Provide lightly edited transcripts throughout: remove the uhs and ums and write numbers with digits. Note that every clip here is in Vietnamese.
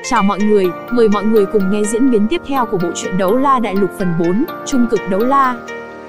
Chào mọi người, mời mọi người cùng nghe diễn biến tiếp theo của bộ truyện Đấu La Đại Lục phần 4, Trung cực đấu la.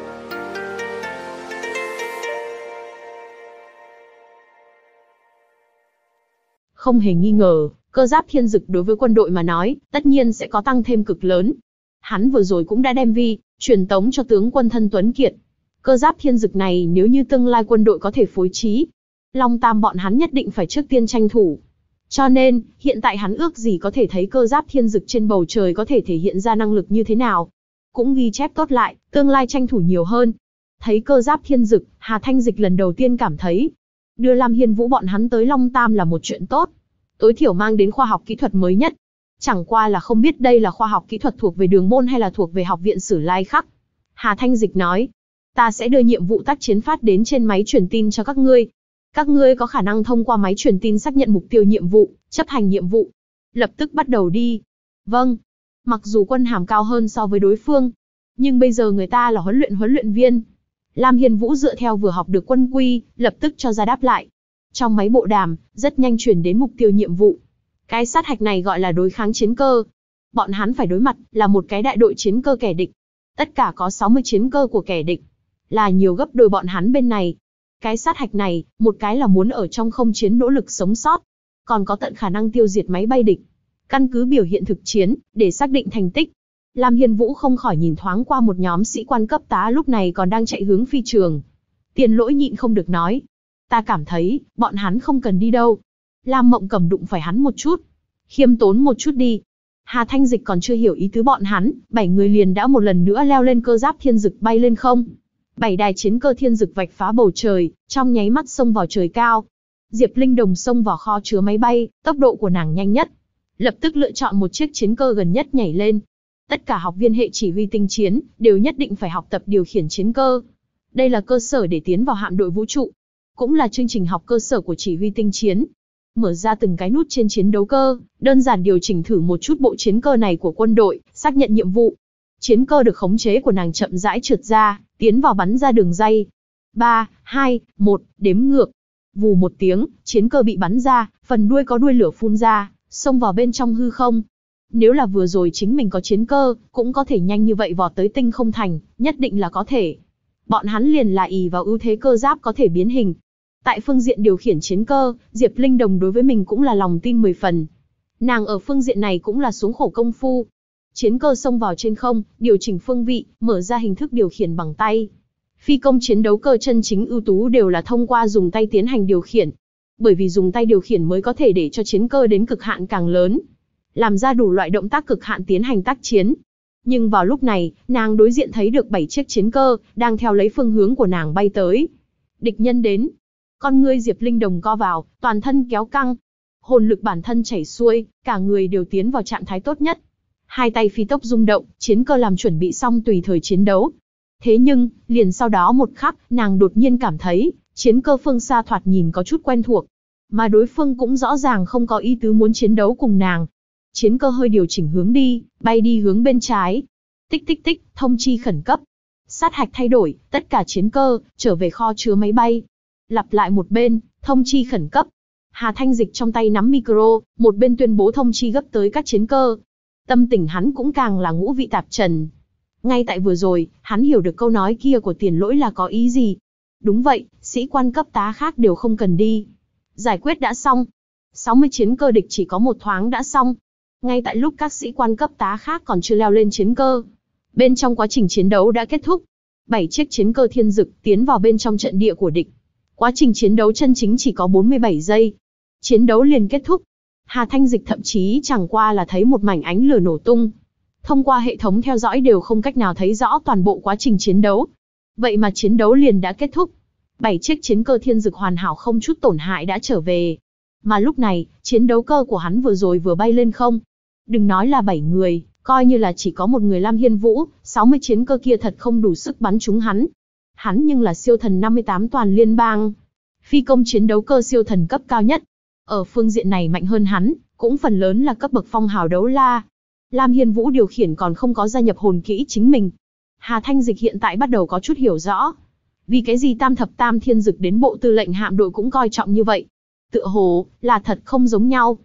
Không hề nghi ngờ, cơ giáp thiên dực đối với quân đội mà nói, tất nhiên sẽ có tăng thêm cực lớn. Hắn vừa rồi cũng đã đem truyền tống cho tướng quân thân Tuấn Kiệt. Cơ giáp thiên dực này nếu như tương lai quân đội có thể phối trí, Long Tam bọn hắn nhất định phải trước tiên tranh thủ. Cho nên, hiện tại hắn ước gì có thể thấy cơ giáp thiên dực trên bầu trời có thể thể hiện ra năng lực như thế nào. Cũng ghi chép tốt lại, tương lai tranh thủ nhiều hơn. Thấy cơ giáp thiên dực, Hà Thanh Dịch lần đầu tiên cảm thấy, đưa Lam Hiên Vũ bọn hắn tới Long Tam là một chuyện tốt. Tối thiểu mang đến khoa học kỹ thuật mới nhất. Chẳng qua là không biết đây là khoa học kỹ thuật thuộc về Đường Môn hay là thuộc về Học viện Sử Lai Khắc. Hà Thanh Dịch nói, ta sẽ đưa nhiệm vụ tác chiến phát đến trên máy truyền tin cho các ngươi. Các ngươi có khả năng thông qua máy truyền tin xác nhận mục tiêu nhiệm vụ, chấp hành nhiệm vụ. Lập tức bắt đầu đi. Vâng. Mặc dù quân hàm cao hơn so với đối phương, nhưng bây giờ người ta là huấn luyện viên. Lam Hiên Vũ dựa theo vừa học được quân quy, lập tức cho ra đáp lại. Trong máy bộ đàm, rất nhanh truyền đến mục tiêu nhiệm vụ. Cái sát hạch này gọi là đối kháng chiến cơ. Bọn hắn phải đối mặt là một cái đại đội chiến cơ kẻ địch. Tất cả có 60 chiến cơ của kẻ địch, là nhiều gấp đôi bọn hắn bên này. Cái sát hạch này, một cái là muốn ở trong không chiến nỗ lực sống sót, còn có tận khả năng tiêu diệt máy bay địch. Căn cứ biểu hiện thực chiến, để xác định thành tích. Lam Hiên Vũ không khỏi nhìn thoáng qua một nhóm sĩ quan cấp tá lúc này còn đang chạy hướng phi trường. Tiền Lỗi nhịn không được nói, ta cảm thấy, bọn hắn không cần đi đâu. Lam Mộng Cầm đụng phải hắn một chút. Khiêm tốn một chút đi. Hà Thanh Dịch còn chưa hiểu ý tứ bọn hắn, 7 người liền đã một lần nữa leo lên cơ giáp thiên dực bay lên không. 7 đài chiến cơ thiên dực vạch phá bầu trời, trong nháy mắt xông vào trời cao. Diệp Linh Đồng xông vào kho chứa máy bay, tốc độ của nàng nhanh nhất. Lập tức lựa chọn một chiếc chiến cơ gần nhất nhảy lên. Tất cả học viên hệ chỉ huy tinh chiến, đều nhất định phải học tập điều khiển chiến cơ. Đây là cơ sở để tiến vào hạm đội vũ trụ. Cũng là chương trình học cơ sở của chỉ huy tinh chiến. Mở ra từng cái nút trên chiến đấu cơ, đơn giản điều chỉnh thử một chút bộ chiến cơ này của quân đội, xác nhận nhiệm vụ. Chiến cơ được khống chế của nàng chậm rãi trượt ra, tiến vào bắn ra đường ray. 3, 2, 1, đếm ngược. Vù một tiếng, chiến cơ bị bắn ra, phần đuôi có đuôi lửa phun ra, xông vào bên trong hư không. Nếu là vừa rồi chính mình có chiến cơ, cũng có thể nhanh như vậy vọt tới tinh không thành, nhất định là có thể. Bọn hắn liền là ỷ vào ưu thế cơ giáp có thể biến hình. Tại phương diện điều khiển chiến cơ, Diệp Linh Đồng đối với mình cũng là lòng tin 10 phần. Nàng ở phương diện này cũng là xuống khổ công phu. Chiến cơ xông vào trên không, điều chỉnh phương vị, mở ra hình thức điều khiển bằng tay. Phi công chiến đấu cơ chân chính ưu tú đều là thông qua dùng tay tiến hành điều khiển. Bởi vì dùng tay điều khiển mới có thể để cho chiến cơ đến cực hạn càng lớn, làm ra đủ loại động tác cực hạn tiến hành tác chiến. Nhưng vào lúc này, nàng đối diện thấy được 7 chiếc chiến cơ, đang theo lấy phương hướng của nàng bay tới. Địch nhân đến. Con ngươi Diệp Linh Đồng co vào, toàn thân kéo căng. Hồn lực bản thân chảy xuôi, cả người đều tiến vào trạng thái tốt nhất. Hai tay phi tốc rung động, chiến cơ làm chuẩn bị xong tùy thời chiến đấu. Thế nhưng, liền sau đó một khắc, nàng đột nhiên cảm thấy, chiến cơ phương xa thoạt nhìn có chút quen thuộc. Mà đối phương cũng rõ ràng không có ý tứ muốn chiến đấu cùng nàng. Chiến cơ hơi điều chỉnh hướng đi, bay đi hướng bên trái. Tích tích tích, thông chi khẩn cấp. Sát hạch thay đổi, tất cả chiến cơ, trở về kho chứa máy bay. Lặp lại một bên, thông chi khẩn cấp. Hà Thanh Dịch trong tay nắm micro, một bên tuyên bố thông chi gấp tới các chiến cơ. Tâm tình hắn cũng càng là ngũ vị tạp trần. Ngay tại vừa rồi, hắn hiểu được câu nói kia của Tiền Lỗi là có ý gì. Đúng vậy, sĩ quan cấp tá khác đều không cần đi. Giải quyết đã xong. 60 chiến cơ địch chỉ có một thoáng đã xong. Ngay tại lúc các sĩ quan cấp tá khác còn chưa leo lên chiến cơ, bên trong quá trình chiến đấu đã kết thúc. 7 chiếc chiến cơ thiên dực tiến vào bên trong trận địa của địch. Quá trình chiến đấu chân chính chỉ có 47 giây. Chiến đấu liền kết thúc. Hà Thanh Dịch thậm chí chẳng qua là thấy một mảnh ánh lửa nổ tung. Thông qua hệ thống theo dõi đều không cách nào thấy rõ toàn bộ quá trình chiến đấu. Vậy mà chiến đấu liền đã kết thúc. 7 chiếc chiến cơ thiên dực hoàn hảo không chút tổn hại đã trở về. Mà lúc này, chiến đấu cơ của hắn vừa rồi vừa bay lên không. Đừng nói là 7 người, coi như là chỉ có một người Lam Hiên Vũ, 60 chiến cơ kia thật không đủ sức bắn trúng hắn. Hắn nhưng là siêu thần 58 toàn liên bang. Phi công chiến đấu cơ siêu thần cấp cao nhất. Ở phương diện này mạnh hơn hắn, cũng phần lớn là cấp bậc phong hào đấu la. Lam Hiên Vũ điều khiển còn không có gia nhập hồn kỹ chính mình. Hà Thanh Dịch hiện tại bắt đầu có chút hiểu rõ. Vì cái gì Tam Thập Tam Thiên Dực đến bộ tư lệnh hạm đội cũng coi trọng như vậy. Tựa hồ, là thật không giống nhau.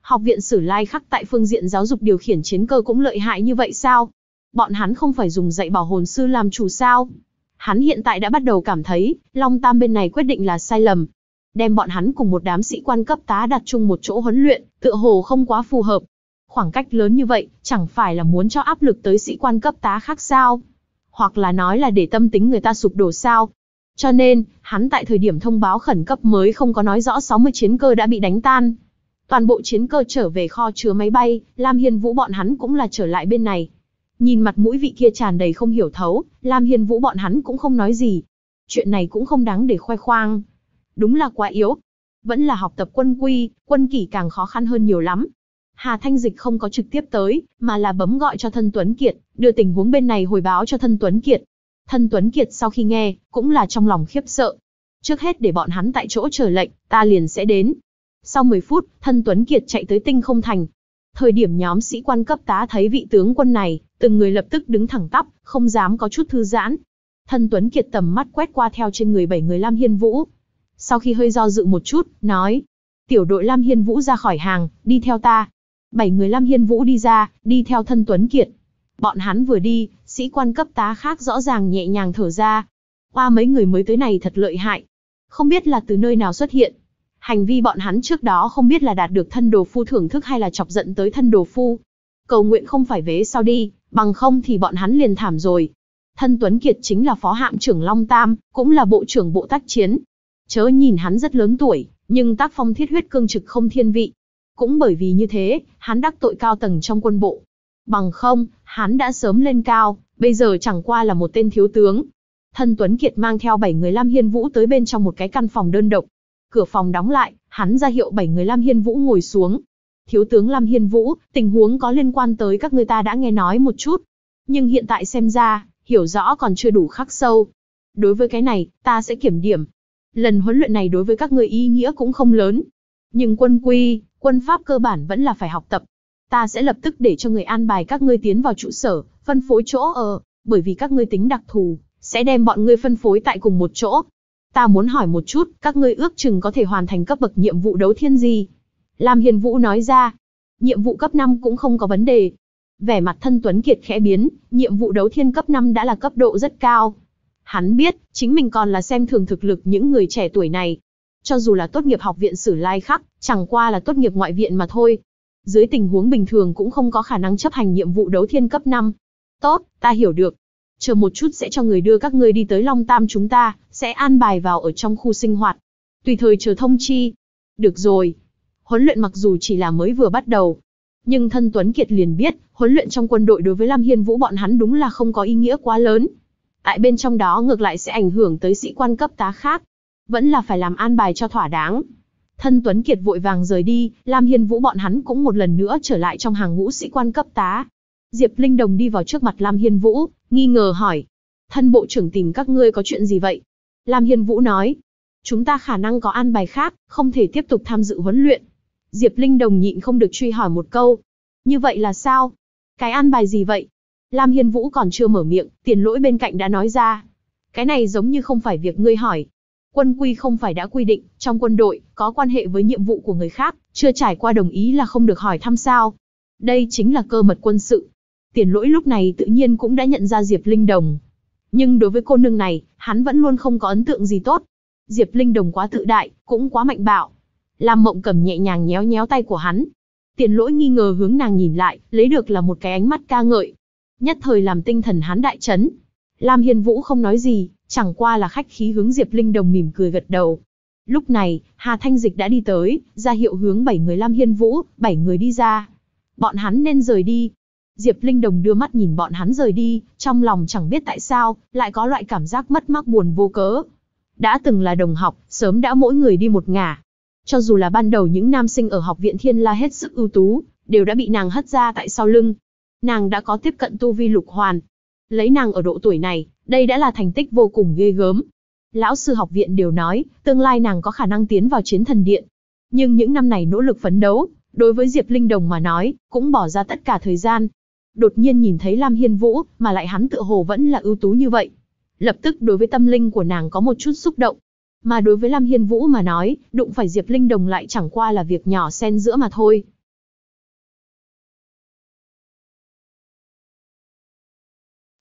Học viện Sử Lai Khắc tại phương diện giáo dục điều khiển chiến cơ cũng lợi hại như vậy sao? Bọn hắn không phải dùng dạy bảo hồn sư làm chủ sao? Hắn hiện tại đã bắt đầu cảm thấy, Long Tam bên này quyết định là sai lầm. Đem bọn hắn cùng một đám sĩ quan cấp tá đặt chung một chỗ huấn luyện, tựa hồ không quá phù hợp. Khoảng cách lớn như vậy, chẳng phải là muốn cho áp lực tới sĩ quan cấp tá khác sao? Hoặc là nói là để tâm tính người ta sụp đổ sao? Cho nên, hắn tại thời điểm thông báo khẩn cấp mới không có nói rõ 60 chiến cơ đã bị đánh tan. Toàn bộ chiến cơ trở về kho chứa máy bay, Lam Hiên Vũ bọn hắn cũng là trở lại bên này. Nhìn mặt mũi vị kia tràn đầy không hiểu thấu, Lam Hiên Vũ bọn hắn cũng không nói gì. Chuyện này cũng không đáng để khoe khoang. Đúng là quá yếu. Vẫn là học tập quân quy, quân kỷ càng khó khăn hơn nhiều lắm. Hà Thanh Dịch không có trực tiếp tới, mà là bấm gọi cho Thân Tuấn Kiệt, đưa tình huống bên này hồi báo cho Thân Tuấn Kiệt. Thân Tuấn Kiệt sau khi nghe, cũng là trong lòng khiếp sợ. Trước hết để bọn hắn tại chỗ chờ lệnh, ta liền sẽ đến. Sau 10 phút, Thân Tuấn Kiệt chạy tới Tinh Không Thành. Thời điểm nhóm sĩ quan cấp tá thấy vị tướng quân này, từng người lập tức đứng thẳng tắp, không dám có chút thư giãn. Thân Tuấn Kiệt tầm mắt quét qua theo trên người 7 người Lam Hiên Vũ. Sau khi hơi do dự một chút, nói: tiểu đội Lam Hiên Vũ ra khỏi hàng, đi theo ta. 7 người Lam Hiên Vũ đi ra, đi theo Thân Tuấn Kiệt. Bọn hắn vừa đi, sĩ quan cấp tá khác rõ ràng nhẹ nhàng thở ra. Oa, mấy người mới tới này thật lợi hại. Không biết là từ nơi nào xuất hiện. Hành vi bọn hắn trước đó không biết là đạt được Thân Đồ Phu thưởng thức hay là chọc giận tới Thân Đồ Phu. Cầu nguyện không phải vế sau đi, bằng không thì bọn hắn liền thảm rồi. Thân Tuấn Kiệt chính là phó hạm trưởng Long Tam, cũng là bộ trưởng bộ tác chiến. Chớ nhìn hắn rất lớn tuổi, nhưng tác phong thiết huyết cương trực không thiên vị. Cũng bởi vì như thế, hắn đắc tội cao tầng trong quân bộ. Bằng không, hắn đã sớm lên cao, bây giờ chẳng qua là một tên thiếu tướng. Thân Tuấn Kiệt mang theo 7 người Lam Hiên Vũ tới bên trong một cái căn phòng đơn độc. Cửa phòng đóng lại, hắn ra hiệu 7 người Lam Hiên Vũ ngồi xuống. Thiếu tướng Lam Hiên Vũ, tình huống có liên quan tới các ngươi ta đã nghe nói một chút. Nhưng hiện tại xem ra, hiểu rõ còn chưa đủ khắc sâu. Đối với cái này, ta sẽ kiểm điểm. Lần huấn luyện này đối với các ngươi ý nghĩa cũng không lớn. Nhưng quân quy, quân pháp cơ bản vẫn là phải học tập. Ta sẽ lập tức để cho người an bài các ngươi tiến vào trụ sở, phân phối chỗ ở, bởi vì các ngươi tính đặc thù, sẽ đem bọn ngươi phân phối tại cùng một chỗ. Ta muốn hỏi một chút, các ngươi ước chừng có thể hoàn thành cấp bậc nhiệm vụ đấu thiên gì? Lam Hiên Vũ nói ra, nhiệm vụ cấp 5 cũng không có vấn đề. Vẻ mặt Thân Tuấn Kiệt khẽ biến, nhiệm vụ đấu thiên cấp 5 đã là cấp độ rất cao. Hắn biết, chính mình còn là xem thường thực lực những người trẻ tuổi này. Cho dù là tốt nghiệp học viện Sử Lai Khắc, chẳng qua là tốt nghiệp ngoại viện mà thôi. Dưới tình huống bình thường cũng không có khả năng chấp hành nhiệm vụ đấu thiên cấp 5. Tốt, ta hiểu được. Chờ một chút sẽ cho người đưa các ngươi đi tới Long Tam chúng ta, sẽ an bài vào ở trong khu sinh hoạt. Tùy thời chờ thông chi. Được rồi. Huấn luyện mặc dù chỉ là mới vừa bắt đầu, nhưng Thân Tuấn Kiệt liền biết, huấn luyện trong quân đội đối với Lam Hiên Vũ bọn hắn đúng là không có ý nghĩa quá lớn. Tại bên trong đó ngược lại sẽ ảnh hưởng tới sĩ quan cấp tá khác. Vẫn là phải làm an bài cho thỏa đáng. Thân Tuấn Kiệt vội vàng rời đi, Lam Hiên Vũ bọn hắn cũng một lần nữa trở lại trong hàng ngũ sĩ quan cấp tá. Diệp Linh Đồng đi vào trước mặt Lam Hiên Vũ, nghi ngờ hỏi: Thân bộ trưởng tìm các ngươi có chuyện gì vậy? Lam Hiên Vũ nói: chúng ta khả năng có an bài khác, không thể tiếp tục tham dự huấn luyện. Diệp Linh Đồng nhịn không được truy hỏi một câu: như vậy là sao? Cái an bài gì vậy? Lam Hiên Vũ còn chưa mở miệng, Tiền Lỗi bên cạnh đã nói ra: cái này giống như không phải việc ngươi hỏi. Quân quy không phải đã quy định, trong quân đội, có quan hệ với nhiệm vụ của người khác, chưa trải qua đồng ý là không được hỏi thăm sao. Đây chính là cơ mật quân sự. Tiền Lỗi lúc này tự nhiên cũng đã nhận ra Diệp Linh Đồng. Nhưng đối với cô nương này, hắn vẫn luôn không có ấn tượng gì tốt. Diệp Linh Đồng quá tự đại, cũng quá mạnh bạo. Lam Mộng Cầm nhẹ nhàng nhéo nhéo tay của hắn. Tiền Lỗi nghi ngờ hướng nàng nhìn lại, lấy được là một cái ánh mắt ca ngợi. Nhất thời làm tinh thần hắn đại chấn. Lam Hiên Vũ không nói gì, chẳng qua là khách khí hướng Diệp Linh Đồng mỉm cười gật đầu. Lúc này, Hà Thanh Dịch đã đi tới, ra hiệu hướng 7 người Lam Hiên Vũ, 7 người đi ra. Bọn hắn nên rời đi. Diệp Linh Đồng đưa mắt nhìn bọn hắn rời đi, trong lòng chẳng biết tại sao, lại có loại cảm giác mất mát buồn vô cớ. Đã từng là đồng học, sớm đã mỗi người đi một ngả. Cho dù là ban đầu những nam sinh ở học viện Thiên La hết sức ưu tú, đều đã bị nàng hất ra tại sau lưng. Nàng đã có tiếp cận tu vi lục hoàn. Lấy nàng ở độ tuổi này, đây đã là thành tích vô cùng ghê gớm. Lão sư học viện đều nói, tương lai nàng có khả năng tiến vào Chiến Thần Điện. Nhưng những năm này nỗ lực phấn đấu, đối với Diệp Linh Đồng mà nói, cũng bỏ ra tất cả thời gian. Đột nhiên nhìn thấy Lam Hiên Vũ, mà lại hắn tựa hồ vẫn là ưu tú như vậy. Lập tức đối với tâm linh của nàng có một chút xúc động. Mà đối với Lam Hiên Vũ mà nói, đụng phải Diệp Linh Đồng lại chẳng qua là việc nhỏ xen giữa mà thôi.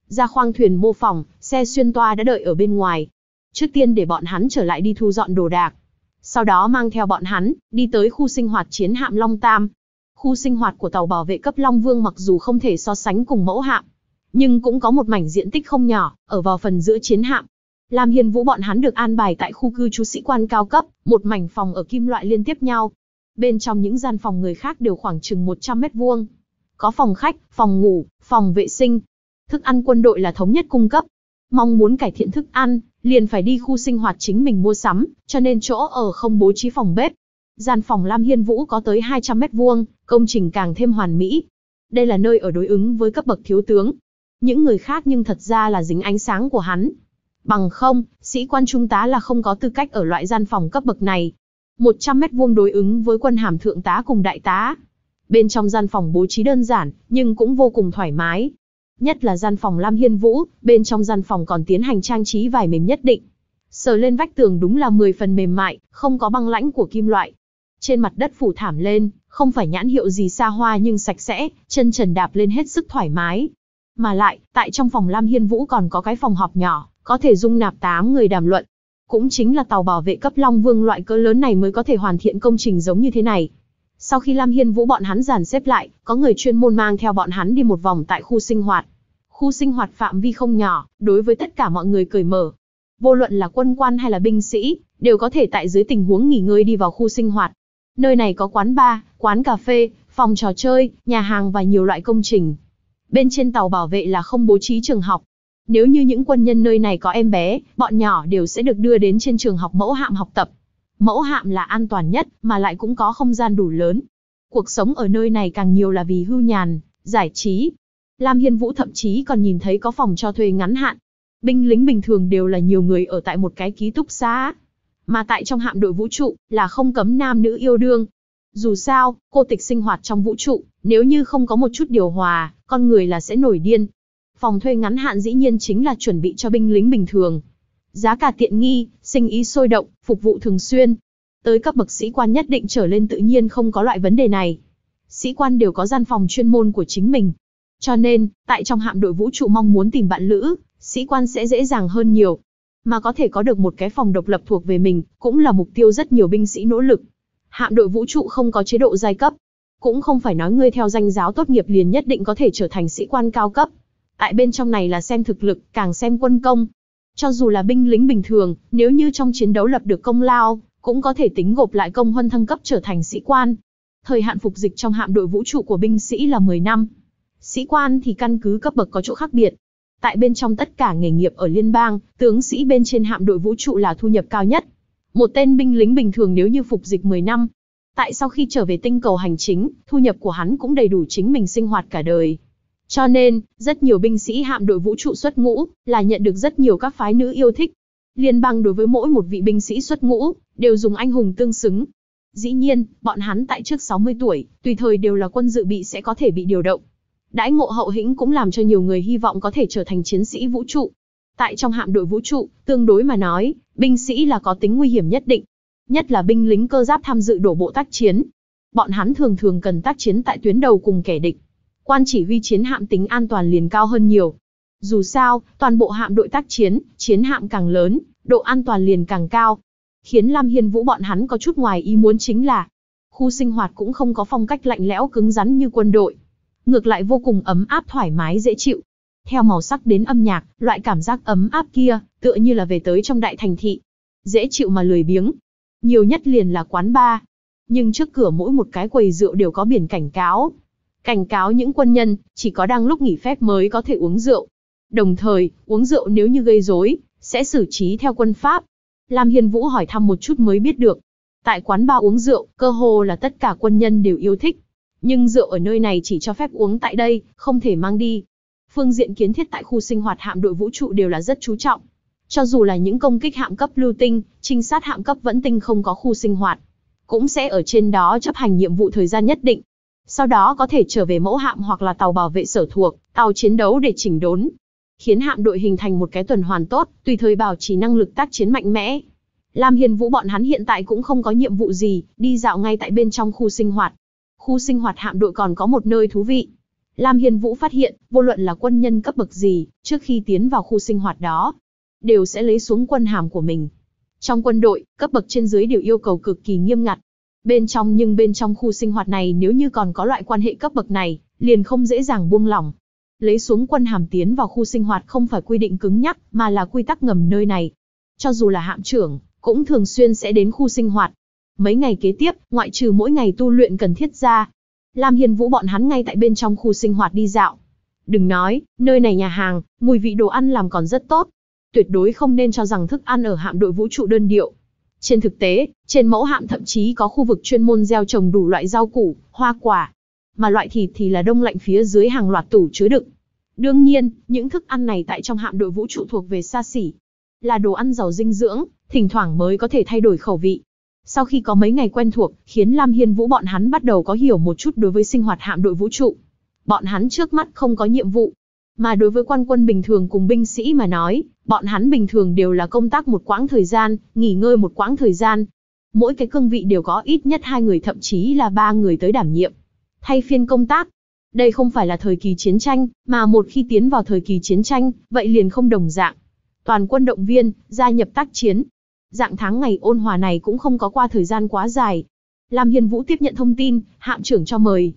Ra khoang thuyền mô phỏng, xe xuyên toa đã đợi ở bên ngoài. Trước tiên để bọn hắn trở lại đi thu dọn đồ đạc. Sau đó mang theo bọn hắn, đi tới khu sinh hoạt chiến hạm Long Tam. Khu sinh hoạt của tàu bảo vệ cấp Long Vương mặc dù không thể so sánh cùng mẫu hạm, nhưng cũng có một mảnh diện tích không nhỏ, ở vào phần giữa chiến hạm. Lam Hiên Vũ bọn hắn được an bài tại khu cư trú sĩ quan cao cấp, một mảnh phòng ở kim loại liên tiếp nhau. Bên trong những gian phòng người khác đều khoảng chừng 100 mét vuông. Có phòng khách, phòng ngủ, phòng vệ sinh. Thức ăn quân đội là thống nhất cung cấp. Mong muốn cải thiện thức ăn, liền phải đi khu sinh hoạt chính mình mua sắm, cho nên chỗ ở không bố trí phòng bếp. Gian phòng Lam Hiên Vũ có tới 200 mét vuông, công trình càng thêm hoàn mỹ. Đây là nơi ở đối ứng với cấp bậc thiếu tướng. Những người khác nhưng thật ra là dính ánh sáng của hắn. Bằng không, sĩ quan trung tá là không có tư cách ở loại gian phòng cấp bậc này. 100 mét vuông đối ứng với quân hàm thượng tá cùng đại tá. Bên trong gian phòng bố trí đơn giản, nhưng cũng vô cùng thoải mái. Nhất là gian phòng Lam Hiên Vũ, bên trong gian phòng còn tiến hành trang trí vải mềm nhất định. Sờ lên vách tường đúng là 10 phần mềm mại, không có băng lãnh của kim loại. Trên mặt đất phủ thảm lên, không phải nhãn hiệu gì xa hoa nhưng sạch sẽ, chân trần đạp lên hết sức thoải mái. Mà lại, tại trong phòng Lam Hiên Vũ còn có cái phòng họp nhỏ, có thể dung nạp 8 người đàm luận. Cũng chính là tàu bảo vệ cấp Long Vương loại cỡ lớn này mới có thể hoàn thiện công trình giống như thế này. Sau khi Lam Hiên Vũ bọn hắn dàn xếp lại, có người chuyên môn mang theo bọn hắn đi một vòng tại khu sinh hoạt. Khu sinh hoạt phạm vi không nhỏ, đối với tất cả mọi người cởi mở. Vô luận là quân quan hay là binh sĩ, đều có thể tại dưới tình huống nghỉ ngơi đi vào khu sinh hoạt. Nơi này có quán bar, quán cà phê, phòng trò chơi, nhà hàng và nhiều loại công trình. Bên trên tàu bảo vệ là không bố trí trường học. Nếu như những quân nhân nơi này có em bé, bọn nhỏ đều sẽ được đưa đến trên trường học mẫu hạm học tập. Mẫu hạm là an toàn nhất, mà lại cũng có không gian đủ lớn. Cuộc sống ở nơi này càng nhiều là vì hưu nhàn, giải trí. Lam Hiên Vũ thậm chí còn nhìn thấy có phòng cho thuê ngắn hạn. Binh lính bình thường đều là nhiều người ở tại một cái ký túc xá. Mà tại trong hạm đội vũ trụ, là không cấm nam nữ yêu đương. Dù sao, cô tịch sinh hoạt trong vũ trụ, nếu như không có một chút điều hòa, con người là sẽ nổi điên. Phòng thuê ngắn hạn dĩ nhiên chính là chuẩn bị cho binh lính bình thường. Giá cả tiện nghi, sinh ý sôi động, phục vụ thường xuyên. Tới cấp bậc sĩ quan nhất định trở lên tự nhiên không có loại vấn đề này. Sĩ quan đều có gian phòng chuyên môn của chính mình. Cho nên, tại trong hạm đội vũ trụ mong muốn tìm bạn lữ, sĩ quan sẽ dễ dàng hơn nhiều. Mà có thể có được một cái phòng độc lập thuộc về mình, cũng là mục tiêu rất nhiều binh sĩ nỗ lực. Hạm đội vũ trụ không có chế độ giai cấp. Cũng không phải nói ngươi theo danh giáo tốt nghiệp liền nhất định có thể trở thành sĩ quan cao cấp. Tại bên trong này là xem thực lực, càng xem quân công. Cho dù là binh lính bình thường, nếu như trong chiến đấu lập được công lao, cũng có thể tính gộp lại công huân thăng cấp trở thành sĩ quan. Thời hạn phục dịch trong hạm đội vũ trụ của binh sĩ là 10 năm. Sĩ quan thì căn cứ cấp bậc có chỗ khác biệt. Tại bên trong tất cả nghề nghiệp ở liên bang, tướng sĩ bên trên hạm đội vũ trụ là thu nhập cao nhất. Một tên binh lính bình thường nếu như phục dịch 10 năm, tại sau khi trở về tinh cầu hành chính, thu nhập của hắn cũng đầy đủ chính mình sinh hoạt cả đời. Cho nên, rất nhiều binh sĩ hạm đội vũ trụ xuất ngũ, là nhận được rất nhiều các phái nữ yêu thích. Liên bang đối với mỗi một vị binh sĩ xuất ngũ, đều dùng anh hùng tương xứng. Dĩ nhiên, bọn hắn tại trước 60 tuổi, tùy thời đều là quân dự bị sẽ có thể bị điều động. Đãi ngộ hậu hĩnh cũng làm cho nhiều người hy vọng có thể trở thành chiến sĩ vũ trụ. Tại trong hạm đội vũ trụ, tương đối mà nói, binh sĩ là có tính nguy hiểm nhất định. Nhất là binh lính cơ giáp tham dự đổ bộ tác chiến. Bọn hắn thường thường cần tác chiến tại tuyến đầu cùng kẻ địch. Quan chỉ huy chiến hạm tính an toàn liền cao hơn nhiều. Dù sao, toàn bộ hạm đội tác chiến, chiến hạm càng lớn, độ an toàn liền càng cao. Khiến Lam Hiên Vũ bọn hắn có chút ngoài ý muốn chính là, khu sinh hoạt cũng không có phong cách lạnh lẽo cứng rắn như quân đội. Ngược lại vô cùng ấm áp thoải mái dễ chịu. Theo màu sắc đến âm nhạc, loại cảm giác ấm áp kia, tựa như là về tới trong đại thành thị. Dễ chịu mà lười biếng. Nhiều nhất liền là quán bar. Nhưng trước cửa mỗi một cái quầy rượu đều có biển cảnh cáo. Cảnh cáo những quân nhân, chỉ có đang lúc nghỉ phép mới có thể uống rượu. Đồng thời, uống rượu nếu như gây rối, sẽ xử trí theo quân pháp. Lam Hiên Vũ hỏi thăm một chút mới biết được. Tại quán bar uống rượu, cơ hồ là tất cả quân nhân đều yêu thích. Nhưng rượu ở nơi này chỉ cho phép uống tại đây, không thể mang đi. Phương diện kiến thiết tại khu sinh hoạt hạm đội vũ trụ đều là rất chú trọng. Cho dù là những công kích hạm cấp lưu tinh, trinh sát hạm cấp vẫn tinh không có khu sinh hoạt, cũng sẽ ở trên đó chấp hành nhiệm vụ thời gian nhất định. Sau đó có thể trở về mẫu hạm hoặc là tàu bảo vệ sở thuộc, tàu chiến đấu để chỉnh đốn. Khiến hạm đội hình thành một cái tuần hoàn tốt, tùy thời bảo trì năng lực tác chiến mạnh mẽ. Lam Hiên Vũ bọn hắn hiện tại cũng không có nhiệm vụ gì, đi dạo ngay tại bên trong khu sinh hoạt. Khu sinh hoạt hạm đội còn có một nơi thú vị. Lam Hiên Vũ phát hiện, vô luận là quân nhân cấp bậc gì, trước khi tiến vào khu sinh hoạt đó, đều sẽ lấy xuống quân hàm của mình. Trong quân đội, cấp bậc trên dưới đều yêu cầu cực kỳ nghiêm ngặt. Bên trong khu sinh hoạt này nếu như còn có loại quan hệ cấp bậc này, liền không dễ dàng buông lỏng. Lấy xuống quân hàm tiến vào khu sinh hoạt không phải quy định cứng nhắc, mà là quy tắc ngầm nơi này. Cho dù là hạm trưởng, cũng thường xuyên sẽ đến khu sinh hoạt. Mấy ngày kế tiếp, ngoại trừ mỗi ngày tu luyện cần thiết ra, Lam Hiên Vũ bọn hắn ngay tại bên trong khu sinh hoạt đi dạo. Đừng nói, nơi này nhà hàng, mùi vị đồ ăn làm còn rất tốt. Tuyệt đối không nên cho rằng thức ăn ở hạm đội vũ trụ đơn điệu. Trên thực tế, trên mẫu hạm thậm chí có khu vực chuyên môn gieo trồng đủ loại rau củ, hoa quả. Mà loại thịt thì là đông lạnh phía dưới hàng loạt tủ chứa đựng. Đương nhiên, những thức ăn này tại trong hạm đội vũ trụ thuộc về xa xỉ. Là đồ ăn giàu dinh dưỡng, thỉnh thoảng mới có thể thay đổi khẩu vị. Sau khi có mấy ngày quen thuộc, khiến Lam Hiên Vũ bọn hắn bắt đầu có hiểu một chút đối với sinh hoạt hạm đội vũ trụ. Bọn hắn trước mắt không có nhiệm vụ. Mà đối với quan quân bình thường cùng binh sĩ mà nói, bọn hắn bình thường đều là công tác một quãng thời gian, nghỉ ngơi một quãng thời gian. Mỗi cái cương vị đều có ít nhất 2 người thậm chí là 3 người tới đảm nhiệm. Thay phiên công tác. Đây không phải là thời kỳ chiến tranh, mà một khi tiến vào thời kỳ chiến tranh, vậy liền không đồng dạng. Toàn quân động viên, gia nhập tác chiến. Dạng tháng ngày ôn hòa này cũng không có qua thời gian quá dài. Lam Hiên Vũ tiếp nhận thông tin, hạm trưởng cho mời.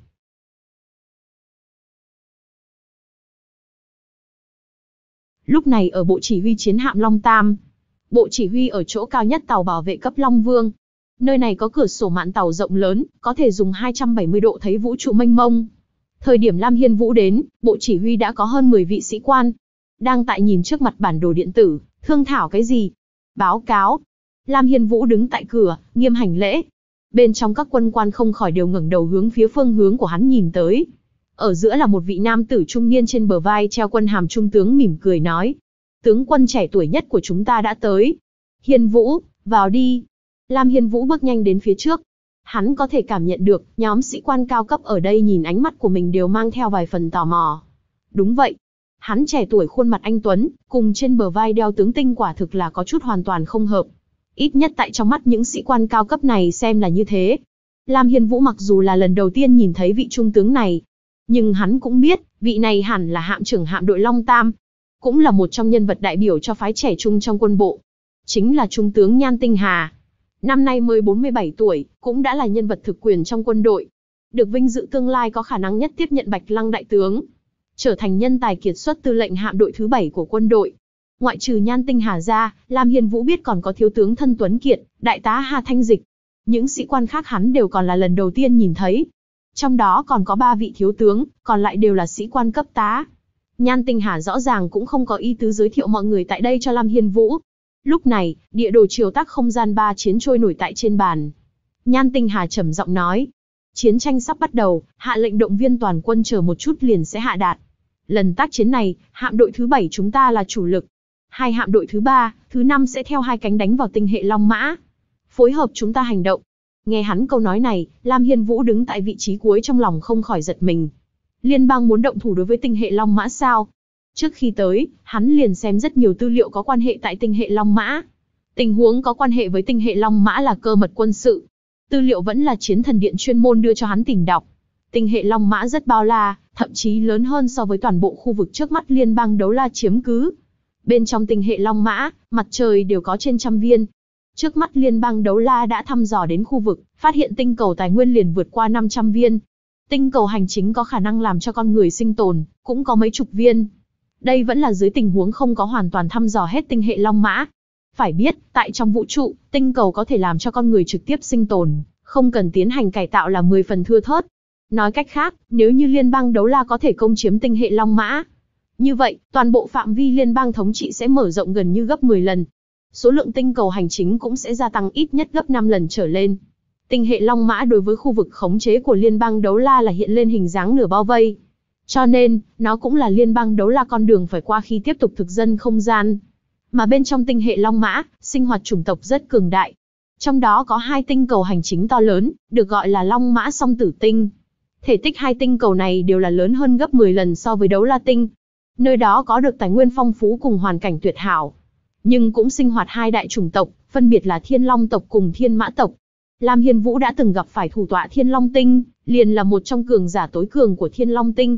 Lúc này ở bộ chỉ huy chiến hạm Long Tam. Bộ chỉ huy ở chỗ cao nhất tàu bảo vệ cấp Long Vương. Nơi này có cửa sổ mạn tàu rộng lớn, có thể dùng 270 độ thấy vũ trụ mênh mông. Thời điểm Lam Hiên Vũ đến, bộ chỉ huy đã có hơn 10 vị sĩ quan. Đang tại nhìn trước mặt bản đồ điện tử, thương thảo cái gì? Báo cáo. Lam Hiên Vũ đứng tại cửa, nghiêm hành lễ. Bên trong các quân quan không khỏi đều ngẩng đầu hướng phía phương hướng của hắn nhìn tới. Ở giữa là một vị nam tử trung niên trên bờ vai treo quân hàm trung tướng mỉm cười nói. Tướng quân trẻ tuổi nhất của chúng ta đã tới. Hiên Vũ, vào đi. Lam Hiên Vũ bước nhanh đến phía trước. Hắn có thể cảm nhận được, nhóm sĩ quan cao cấp ở đây nhìn ánh mắt của mình đều mang theo vài phần tò mò. Đúng vậy. Hắn trẻ tuổi khuôn mặt anh tuấn, cùng trên bờ vai đeo tướng tinh quả thực là có chút hoàn toàn không hợp. Ít nhất tại trong mắt những sĩ quan cao cấp này xem là như thế. Lam Hiên Vũ mặc dù là lần đầu tiên nhìn thấy vị trung tướng này, nhưng hắn cũng biết, vị này hẳn là hạm trưởng hạm đội Long Tam. Cũng là một trong nhân vật đại biểu cho phái trẻ trung trong quân bộ. Chính là trung tướng Nhan Tinh Hà. Năm nay mới 47 tuổi, cũng đã là nhân vật thực quyền trong quân đội. Được vinh dự tương lai có khả năng nhất tiếp nhận Bạch Lăng đại tướng. Trở thành nhân tài kiệt xuất tư lệnh hạm đội thứ 7 của quân đội. Ngoại trừ Nhan Tinh Hà ra, Lam Hiên Vũ biết còn có thiếu tướng Thân Tuấn Kiệt, đại tá Hà Thanh Dịch. Những sĩ quan khác hắn đều còn là lần đầu tiên nhìn thấy. Trong đó còn có 3 vị thiếu tướng, còn lại đều là sĩ quan cấp tá. Nhan Tinh Hà rõ ràng cũng không có ý tứ giới thiệu mọi người tại đây cho Lam Hiên Vũ. Lúc này, địa đồ triều tác không gian 3 chiến trôi nổi tại trên bàn. Nhan Tinh Hà trầm giọng nói. Chiến tranh sắp bắt đầu, hạ lệnh động viên toàn quân chờ một chút liền sẽ hạ đạt. Lần tác chiến này, hạm đội thứ 7 chúng ta là chủ lực. 2 hạm đội thứ 3, thứ 5 sẽ theo 2 cánh đánh vào tinh hệ Long Mã. Phối hợp chúng ta hành động. Nghe hắn câu nói này, Lam Hiên Vũ đứng tại vị trí cuối trong lòng không khỏi giật mình. Liên bang muốn động thủ đối với tinh hệ Long Mã sao? Trước khi tới, hắn liền xem rất nhiều tư liệu có quan hệ tại tinh hệ Long Mã. Tình huống có quan hệ với tinh hệ Long Mã là cơ mật quân sự. Tư liệu vẫn là Chiến Thần Điện chuyên môn đưa cho hắn tìm đọc. Tinh hệ Long Mã rất bao la, thậm chí lớn hơn so với toàn bộ khu vực trước mắt liên bang Đấu La chiếm cứ. Bên trong tinh hệ Long Mã, mặt trời đều có trên trăm viên. Trước mắt liên bang Đấu La đã thăm dò đến khu vực, phát hiện tinh cầu tài nguyên liền vượt qua 500 viên. Tinh cầu hành chính có khả năng làm cho con người sinh tồn, cũng có mấy chục viên. Đây vẫn là dưới tình huống không có hoàn toàn thăm dò hết tinh hệ Long Mã. Phải biết, tại trong vũ trụ, tinh cầu có thể làm cho con người trực tiếp sinh tồn, không cần tiến hành cải tạo là 10 phần thưa thớt. Nói cách khác, nếu như liên bang Đấu La có thể công chiếm tinh hệ Long Mã, như vậy, toàn bộ phạm vi liên bang thống trị sẽ mở rộng gần như gấp 10 lần. Số lượng tinh cầu hành chính cũng sẽ gia tăng ít nhất gấp 5 lần trở lên. Tinh hệ Long Mã đối với khu vực khống chế của liên bang Đấu La là hiện lên hình dáng nửa bao vây. Cho nên, nó cũng là liên bang Đấu La con đường phải qua khi tiếp tục thực dân không gian. Mà bên trong tinh hệ Long Mã, sinh hoạt chủng tộc rất cường đại. Trong đó có 2 tinh cầu hành chính to lớn, được gọi là Long Mã Song Tử Tinh. Thể tích 2 tinh cầu này đều là lớn hơn gấp 10 lần so với Đấu La Tinh. Nơi đó có được tài nguyên phong phú cùng hoàn cảnh tuyệt hảo. Nhưng cũng sinh hoạt 2 đại chủng tộc, phân biệt là Thiên Long tộc cùng Thiên Mã tộc. Lam Hiên Vũ đã từng gặp phải thủ tọa Thiên Long Tinh, liền là một trong cường giả tối cường của Thiên Long Tinh.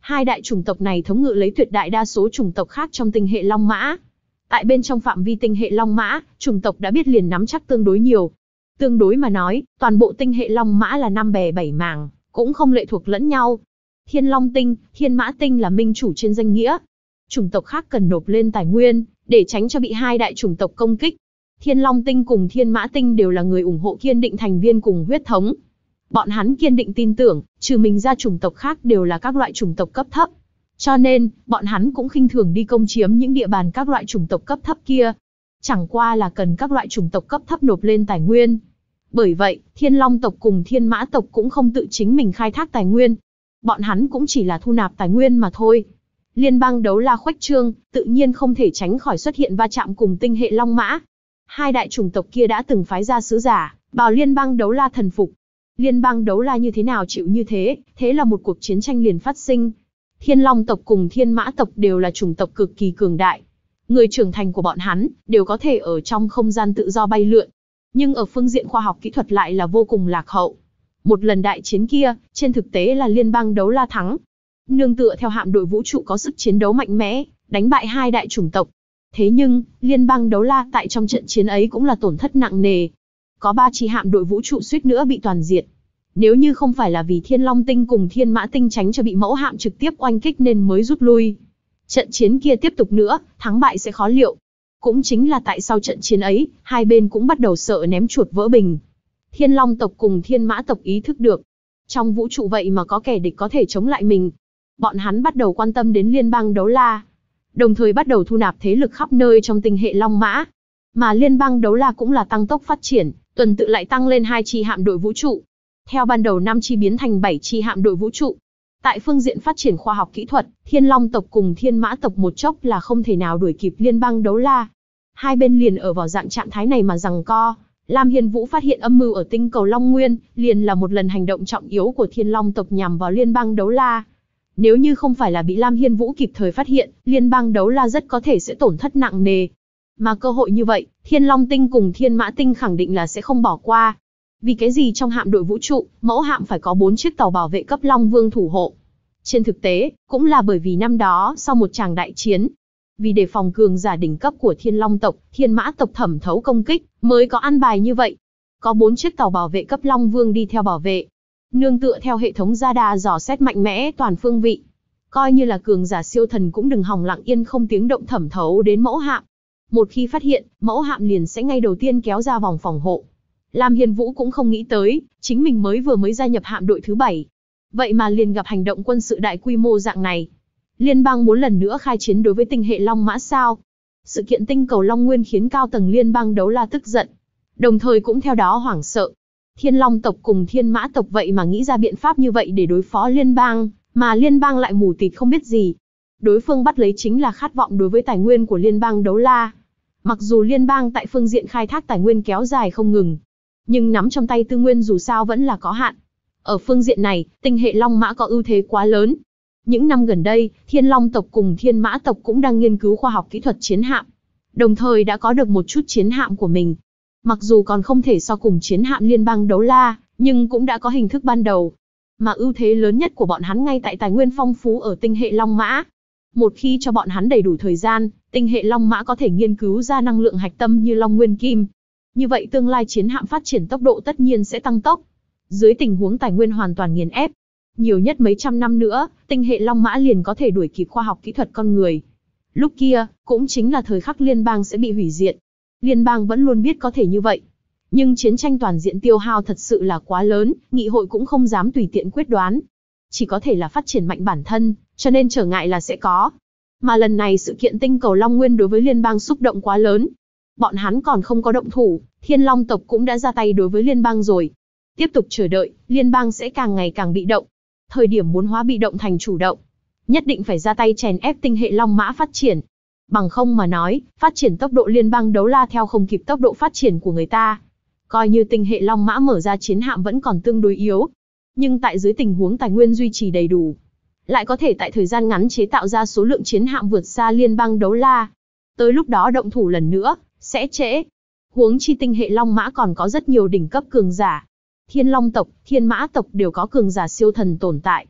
Hai đại chủng tộc này thống ngự lấy tuyệt đại đa số chủng tộc khác trong tinh hệ Long Mã. Tại bên trong phạm vi tinh hệ Long Mã, chủng tộc đã biết liền nắm chắc tương đối nhiều. Tương đối mà nói, toàn bộ tinh hệ Long Mã là 5 bè 7 mảng, cũng không lệ thuộc lẫn nhau. Thiên Long Tinh, Thiên Mã Tinh là minh chủ trên danh nghĩa. Chủng tộc khác cần nộp lên tài nguyên, để tránh cho bị hai đại chủng tộc công kích. Thiên Long Tinh cùng Thiên Mã Tinh đều là người ủng hộ kiên định thành viên cùng huyết thống. Bọn hắn kiên định tin tưởng, trừ mình ra chủng tộc khác đều là các loại chủng tộc cấp thấp. Cho nên, bọn hắn cũng khinh thường đi công chiếm những địa bàn các loại chủng tộc cấp thấp kia. Chẳng qua là cần các loại chủng tộc cấp thấp nộp lên tài nguyên. Bởi vậy, Thiên Long tộc cùng Thiên Mã tộc cũng không tự chính mình khai thác tài nguyên. Bọn hắn cũng chỉ là thu nạp tài nguyên mà thôi. Liên bang Đấu La khuếch trương, tự nhiên không thể tránh khỏi xuất hiện va chạm cùng tinh hệ Long Mã. Hai đại chủng tộc kia đã từng phái ra sứ giả, bảo Liên bang Đấu La thần phục. Liên bang Đấu La như thế nào chịu như thế, thế là một cuộc chiến tranh liền phát sinh. Thiên Long tộc cùng Thiên Mã tộc đều là chủng tộc cực kỳ cường đại. Người trưởng thành của bọn hắn đều có thể ở trong không gian tự do bay lượn. Nhưng ở phương diện khoa học kỹ thuật lại là vô cùng lạc hậu. Một lần đại chiến kia, trên thực tế là Liên bang Đấu La thắng. Nương tựa theo hạm đội vũ trụ có sức chiến đấu mạnh mẽ, đánh bại hai đại chủng tộc. Thế nhưng, Liên bang Đấu La tại trong trận chiến ấy cũng là tổn thất nặng nề. Có 3 chi hạm đội vũ trụ suýt nữa bị toàn diệt. Nếu như không phải là vì Thiên Long Tinh cùng Thiên Mã Tinh tránh cho bị mẫu hạm trực tiếp oanh kích nên mới rút lui. Trận chiến kia tiếp tục nữa, thắng bại sẽ khó liệu. Cũng chính là tại sau trận chiến ấy, hai bên cũng bắt đầu sợ ném chuột vỡ bình. Thiên Long tộc cùng Thiên Mã tộc ý thức được. Trong vũ trụ vậy mà có kẻ địch có thể chống lại mình. Bọn hắn bắt đầu quan tâm đến Liên bang Đấu La. Đồng thời bắt đầu thu nạp thế lực khắp nơi trong tinh hệ Long Mã. Mà Liên bang Đấu La cũng là tăng tốc phát triển, tuần tự lại tăng lên 2 chi hạm đội vũ trụ. Theo ban đầu 5 chi biến thành 7 chi hạm đội vũ trụ. Tại phương diện phát triển khoa học kỹ thuật, Thiên Long tộc cùng Thiên Mã tộc một chốc là không thể nào đuổi kịp Liên bang Đấu La. Hai bên liền ở vào dạng trạng thái này mà giằng co. Lam Hiên Vũ phát hiện âm mưu ở tinh cầu Long Nguyên, liền là một lần hành động trọng yếu của Thiên Long tộc nhằm vào Liên bang Đấu La. Nếu như không phải là bị Lam Hiên Vũ kịp thời phát hiện, Liên bang Đấu La rất có thể sẽ tổn thất nặng nề. Mà cơ hội như vậy, Thiên Long Tinh cùng Thiên Mã Tinh khẳng định là sẽ không bỏ qua. Vì cái gì trong hạm đội vũ trụ, mẫu hạm phải có 4 chiếc tàu bảo vệ cấp Long Vương thủ hộ? Trên thực tế, cũng là bởi vì năm đó, sau một tràng đại chiến, vì đề phòng cường giả đỉnh cấp của Thiên Long tộc, Thiên Mã tộc thẩm thấu công kích, mới có an bài như vậy. Có 4 chiếc tàu bảo vệ cấp Long Vương đi theo bảo vệ. Nương tựa theo hệ thống radar dò xét mạnh mẽ toàn phương vị. Coi như là cường giả siêu thần cũng đừng hòng lặng yên không tiếng động thẩm thấu đến mẫu hạm. Một khi phát hiện, mẫu hạm liền sẽ ngay đầu tiên kéo ra vòng phòng hộ. Lam Hiên Vũ cũng không nghĩ tới, chính mình mới gia nhập hạm đội thứ 7. Vậy mà liền gặp hành động quân sự đại quy mô dạng này. Liên bang muốn lần nữa khai chiến đối với tinh hệ Long Mã sao? Sự kiện tinh cầu Long Nguyên khiến cao tầng Liên bang Đấu La tức giận. Đồng thời cũng theo đó hoảng sợ. Thiên Long tộc cùng Thiên Mã tộc vậy mà nghĩ ra biện pháp như vậy để đối phó Liên bang, mà Liên bang lại mù tịt không biết gì. Đối phương bắt lấy chính là khát vọng đối với tài nguyên của Liên bang Đấu La. Mặc dù Liên bang tại phương diện khai thác tài nguyên kéo dài không ngừng, nhưng nắm trong tay tư nguyên dù sao vẫn là có hạn. Ở phương diện này, tinh hệ Long Mã có ưu thế quá lớn. Những năm gần đây, Thiên Long tộc cùng Thiên Mã tộc cũng đang nghiên cứu khoa học kỹ thuật chiến hạm. Đồng thời đã có được một chút chiến hạm của mình. Mặc dù còn không thể so cùng chiến hạm Liên bang Đấu La, nhưng cũng đã có hình thức ban đầu. Mà ưu thế lớn nhất của bọn hắn ngay tại tài nguyên phong phú ở tinh hệ Long Mã. Một khi cho bọn hắn đầy đủ thời gian, tinh hệ Long Mã có thể nghiên cứu ra năng lượng hạch tâm như Long Nguyên Kim. Như vậy tương lai chiến hạm phát triển tốc độ tất nhiên sẽ tăng tốc. Dưới tình huống tài nguyên hoàn toàn nghiền ép, nhiều nhất mấy trăm năm nữa, tinh hệ Long Mã liền có thể đuổi kịp khoa học kỹ thuật con người. Lúc kia, cũng chính là thời khắc liên bang sẽ bị hủy diệt. Liên bang vẫn luôn biết có thể như vậy. Nhưng chiến tranh toàn diện tiêu hao thật sự là quá lớn, nghị hội cũng không dám tùy tiện quyết đoán. Chỉ có thể là phát triển mạnh bản thân, cho nên trở ngại là sẽ có. Mà lần này sự kiện tinh cầu Long Nguyên đối với liên bang xúc động quá lớn. Bọn hắn còn không có động thủ, Thiên Long tộc cũng đã ra tay đối với liên bang rồi. Tiếp tục chờ đợi, liên bang sẽ càng ngày càng bị động. Thời điểm muốn hóa bị động thành chủ động, nhất định phải ra tay chèn ép tinh hệ Long Mã phát triển. Bằng không mà nói, phát triển tốc độ liên bang Đấu La theo không kịp tốc độ phát triển của người ta. Coi như tinh hệ Long Mã mở ra chiến hạm vẫn còn tương đối yếu. Nhưng tại dưới tình huống tài nguyên duy trì đầy đủ, lại có thể tại thời gian ngắn chế tạo ra số lượng chiến hạm vượt xa liên bang Đấu La. Tới lúc đó động thủ lần nữa, sẽ trễ. Huống chi tinh hệ Long Mã còn có rất nhiều đỉnh cấp cường giả. Thiên Long tộc, Thiên Mã tộc đều có cường giả siêu thần tồn tại.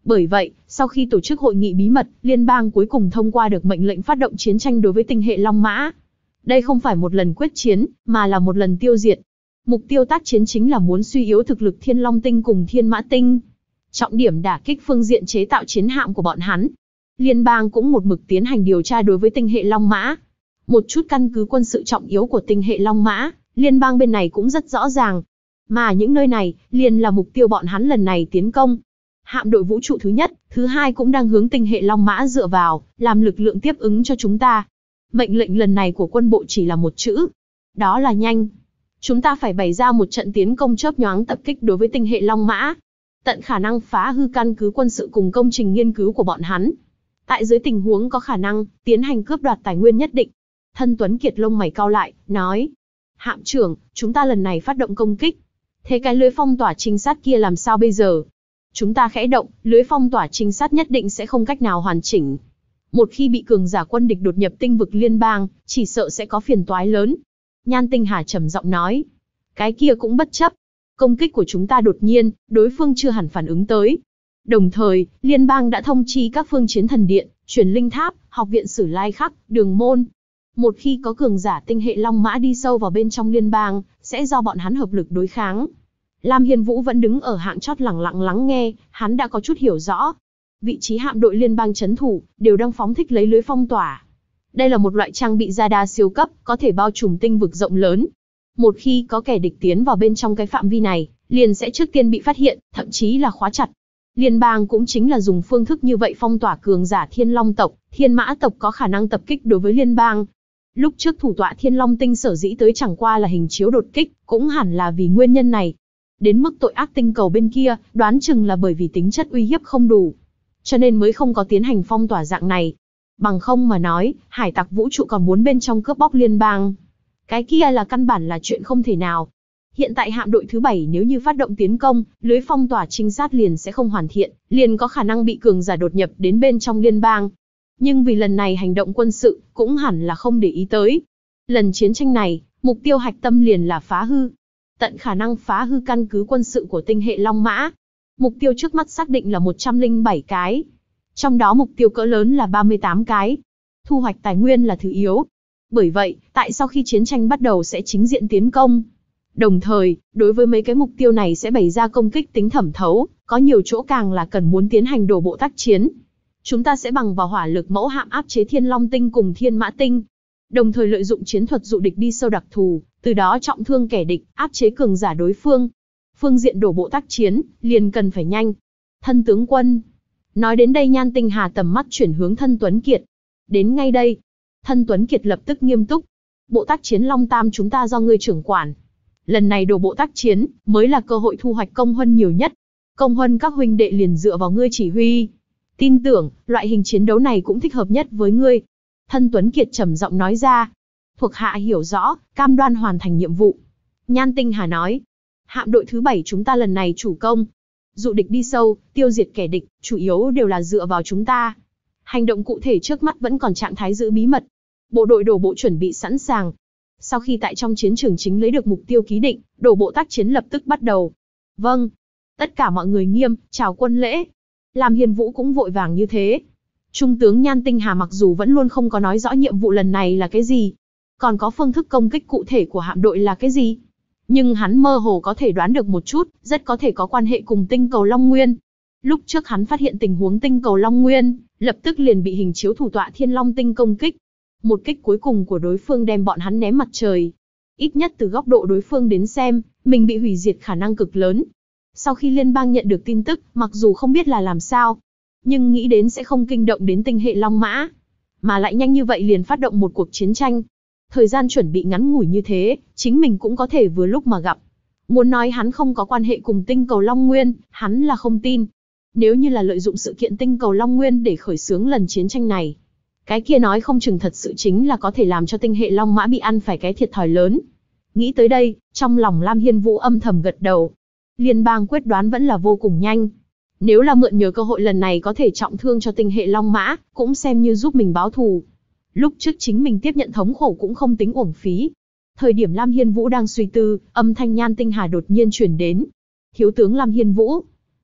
Bởi vậy, sau khi tổ chức hội nghị bí mật, liên bang cuối cùng thông qua được mệnh lệnh phát động chiến tranh đối với tinh hệ Long Mã. Đây không phải một lần quyết chiến, mà là một lần tiêu diệt. Mục tiêu tác chiến chính là muốn suy yếu thực lực Thiên Long Tinh cùng Thiên Mã Tinh. Trọng điểm đả kích phương diện chế tạo chiến hạm của bọn hắn. Liên bang cũng một mực tiến hành điều tra đối với tinh hệ Long Mã. Một chút căn cứ quân sự trọng yếu của tinh hệ Long Mã, liên bang bên này cũng rất rõ ràng. Mà những nơi này, liền là mục tiêu bọn hắn lần này tiến công. Hạm đội vũ trụ thứ nhất, thứ hai cũng đang hướng tinh hệ Long Mã dựa vào, làm lực lượng tiếp ứng cho chúng ta. Mệnh lệnh lần này của quân bộ chỉ là một chữ. Đó là nhanh. Chúng ta phải bày ra một trận tiến công chớp nhoáng tập kích đối với tinh hệ Long Mã. Tận khả năng phá hư căn cứ quân sự cùng công trình nghiên cứu của bọn hắn. Tại dưới tình huống có khả năng, tiến hành cướp đoạt tài nguyên nhất định. Thân Tuấn Kiệt lông mày cau lại, nói. Hạm trưởng, chúng ta lần này phát động công kích. Thế cái lưới phong tỏa trinh sát kia làm sao bây giờ? Chúng ta khẽ động, lưới phong tỏa trinh sát nhất định sẽ không cách nào hoàn chỉnh. Một khi bị cường giả quân địch đột nhập tinh vực liên bang, chỉ sợ sẽ có phiền toái lớn. Nhan Tinh Hà trầm giọng nói. Cái kia cũng bất chấp. Công kích của chúng ta đột nhiên, đối phương chưa hẳn phản ứng tới. Đồng thời, liên bang đã thông chi các phương chiến thần điện, truyền linh tháp, học viện Sử Lai Khắc, đường môn. Một khi có cường giả tinh hệ Long Mã đi sâu vào bên trong liên bang, sẽ do bọn hắn hợp lực đối kháng. Lam Hiên Vũ vẫn đứng ở hạng chót lẳng lặng lắng nghe, hắn đã có chút hiểu rõ. Vị trí hạm đội liên bang trấn thủ, đều đang phóng thích lấy lưới phong tỏa. Đây là một loại trang bị radar siêu cấp, có thể bao trùm tinh vực rộng lớn. Một khi có kẻ địch tiến vào bên trong cái phạm vi này, liền sẽ trước tiên bị phát hiện, thậm chí là khóa chặt. Liên bang cũng chính là dùng phương thức như vậy phong tỏa cường giả Thiên Long tộc, Thiên Mã tộc có khả năng tập kích đối với liên bang. Lúc trước thủ tọa Thiên Long Tinh sở dĩ tới chẳng qua là hình chiếu đột kích, cũng hẳn là vì nguyên nhân này. Đến mức tội ác tinh cầu bên kia, đoán chừng là bởi vì tính chất uy hiếp không đủ. Cho nên mới không có tiến hành phong tỏa dạng này. Bằng không mà nói, hải tặc vũ trụ còn muốn bên trong cướp bóc liên bang. Cái kia là căn bản là chuyện không thể nào. Hiện tại hạm đội thứ 7 nếu như phát động tiến công, lưới phong tỏa trinh sát liền sẽ không hoàn thiện, liền có khả năng bị cường giả đột nhập đến bên trong liên bang. Nhưng vì lần này hành động quân sự, cũng hẳn là không để ý tới. Lần chiến tranh này, mục tiêu hạch tâm liền là phá hư. Tận khả năng phá hư căn cứ quân sự của tinh hệ Long Mã. Mục tiêu trước mắt xác định là 107 cái. Trong đó mục tiêu cỡ lớn là 38 cái. Thu hoạch tài nguyên là thứ yếu. Bởi vậy, tại sau khi chiến tranh bắt đầu sẽ chính diện tiến công. Đồng thời, đối với mấy cái mục tiêu này sẽ bày ra công kích tính thẩm thấu, có nhiều chỗ càng là cần muốn tiến hành đổ bộ tác chiến. Chúng ta sẽ bằng vào hỏa lực mẫu hạm áp chế Thiên Long Tinh cùng Thiên Mã Tinh. Đồng thời lợi dụng chiến thuật dụ địch đi sâu đặc thù, từ đó trọng thương kẻ địch, áp chế cường giả đối phương. Phương diện đổ bộ tác chiến, liền cần phải nhanh. Thân tướng quân. Nói đến đây Nhan Tinh Hà tầm mắt chuyển hướng Thân Tuấn Kiệt. Đến ngay đây. Thân Tuấn Kiệt lập tức nghiêm túc. Bộ tác chiến Long Tam chúng ta do ngươi trưởng quản. Lần này đổ bộ tác chiến, mới là cơ hội thu hoạch công huân nhiều nhất. Công huân các huynh đệ liền dựa vào ngươi chỉ huy. Tin tưởng, loại hình chiến đấu này cũng thích hợp nhất với ngươi. Thân Tuấn Kiệt trầm giọng nói ra. Thuộc hạ hiểu rõ, cam đoan hoàn thành nhiệm vụ. Nhan Tinh Hà nói. Hạm đội thứ 7 chúng ta lần này chủ công. Dụ địch đi sâu, tiêu diệt kẻ địch, chủ yếu đều là dựa vào chúng ta. Hành động cụ thể trước mắt vẫn còn trạng thái giữ bí mật. Bộ đội đổ bộ chuẩn bị sẵn sàng. Sau khi tại trong chiến trường chính lấy được mục tiêu ký định, đổ bộ tác chiến lập tức bắt đầu. Vâng. Tất cả mọi người nghiêm, chào quân lễ. Lam Hiên Vũ cũng vội vàng như thế. Trung tướng Nhan Tinh Hà mặc dù vẫn luôn không có nói rõ nhiệm vụ lần này là cái gì, còn có phương thức công kích cụ thể của hạm đội là cái gì, nhưng hắn mơ hồ có thể đoán được một chút, rất có thể có quan hệ cùng tinh cầu Long Nguyên. Lúc trước hắn phát hiện tình huống tinh cầu Long Nguyên, lập tức liền bị hình chiếu thủ tọa Thiên Long Tinh công kích. Một kích cuối cùng của đối phương đem bọn hắn ném mặt trời. Ít nhất từ góc độ đối phương đến xem, mình bị hủy diệt khả năng cực lớn. Sau khi liên bang nhận được tin tức, mặc dù không biết là làm sao, nhưng nghĩ đến sẽ không kinh động đến tinh hệ Long Mã, mà lại nhanh như vậy liền phát động một cuộc chiến tranh. Thời gian chuẩn bị ngắn ngủi như thế, chính mình cũng có thể vừa lúc mà gặp. Muốn nói hắn không có quan hệ cùng tinh cầu Long Nguyên, hắn là không tin. Nếu như là lợi dụng sự kiện tinh cầu Long Nguyên để khởi xướng lần chiến tranh này, cái kia nói không chừng thật sự chính là có thể làm cho tinh hệ Long Mã bị ăn phải cái thiệt thòi lớn. Nghĩ tới đây, trong lòng Lam Hiên Vũ âm thầm gật đầu. Liên bang quyết đoán vẫn là vô cùng nhanh. Nếu là mượn nhờ cơ hội lần này có thể trọng thương cho tinh hệ Long Mã, cũng xem như giúp mình báo thù. Lúc trước chính mình tiếp nhận thống khổ cũng không tính uổng phí. Thời điểm Lam Hiên Vũ đang suy tư, âm thanh Nhan Tinh Hà đột nhiên truyền đến. Thiếu tướng Lam Hiên Vũ.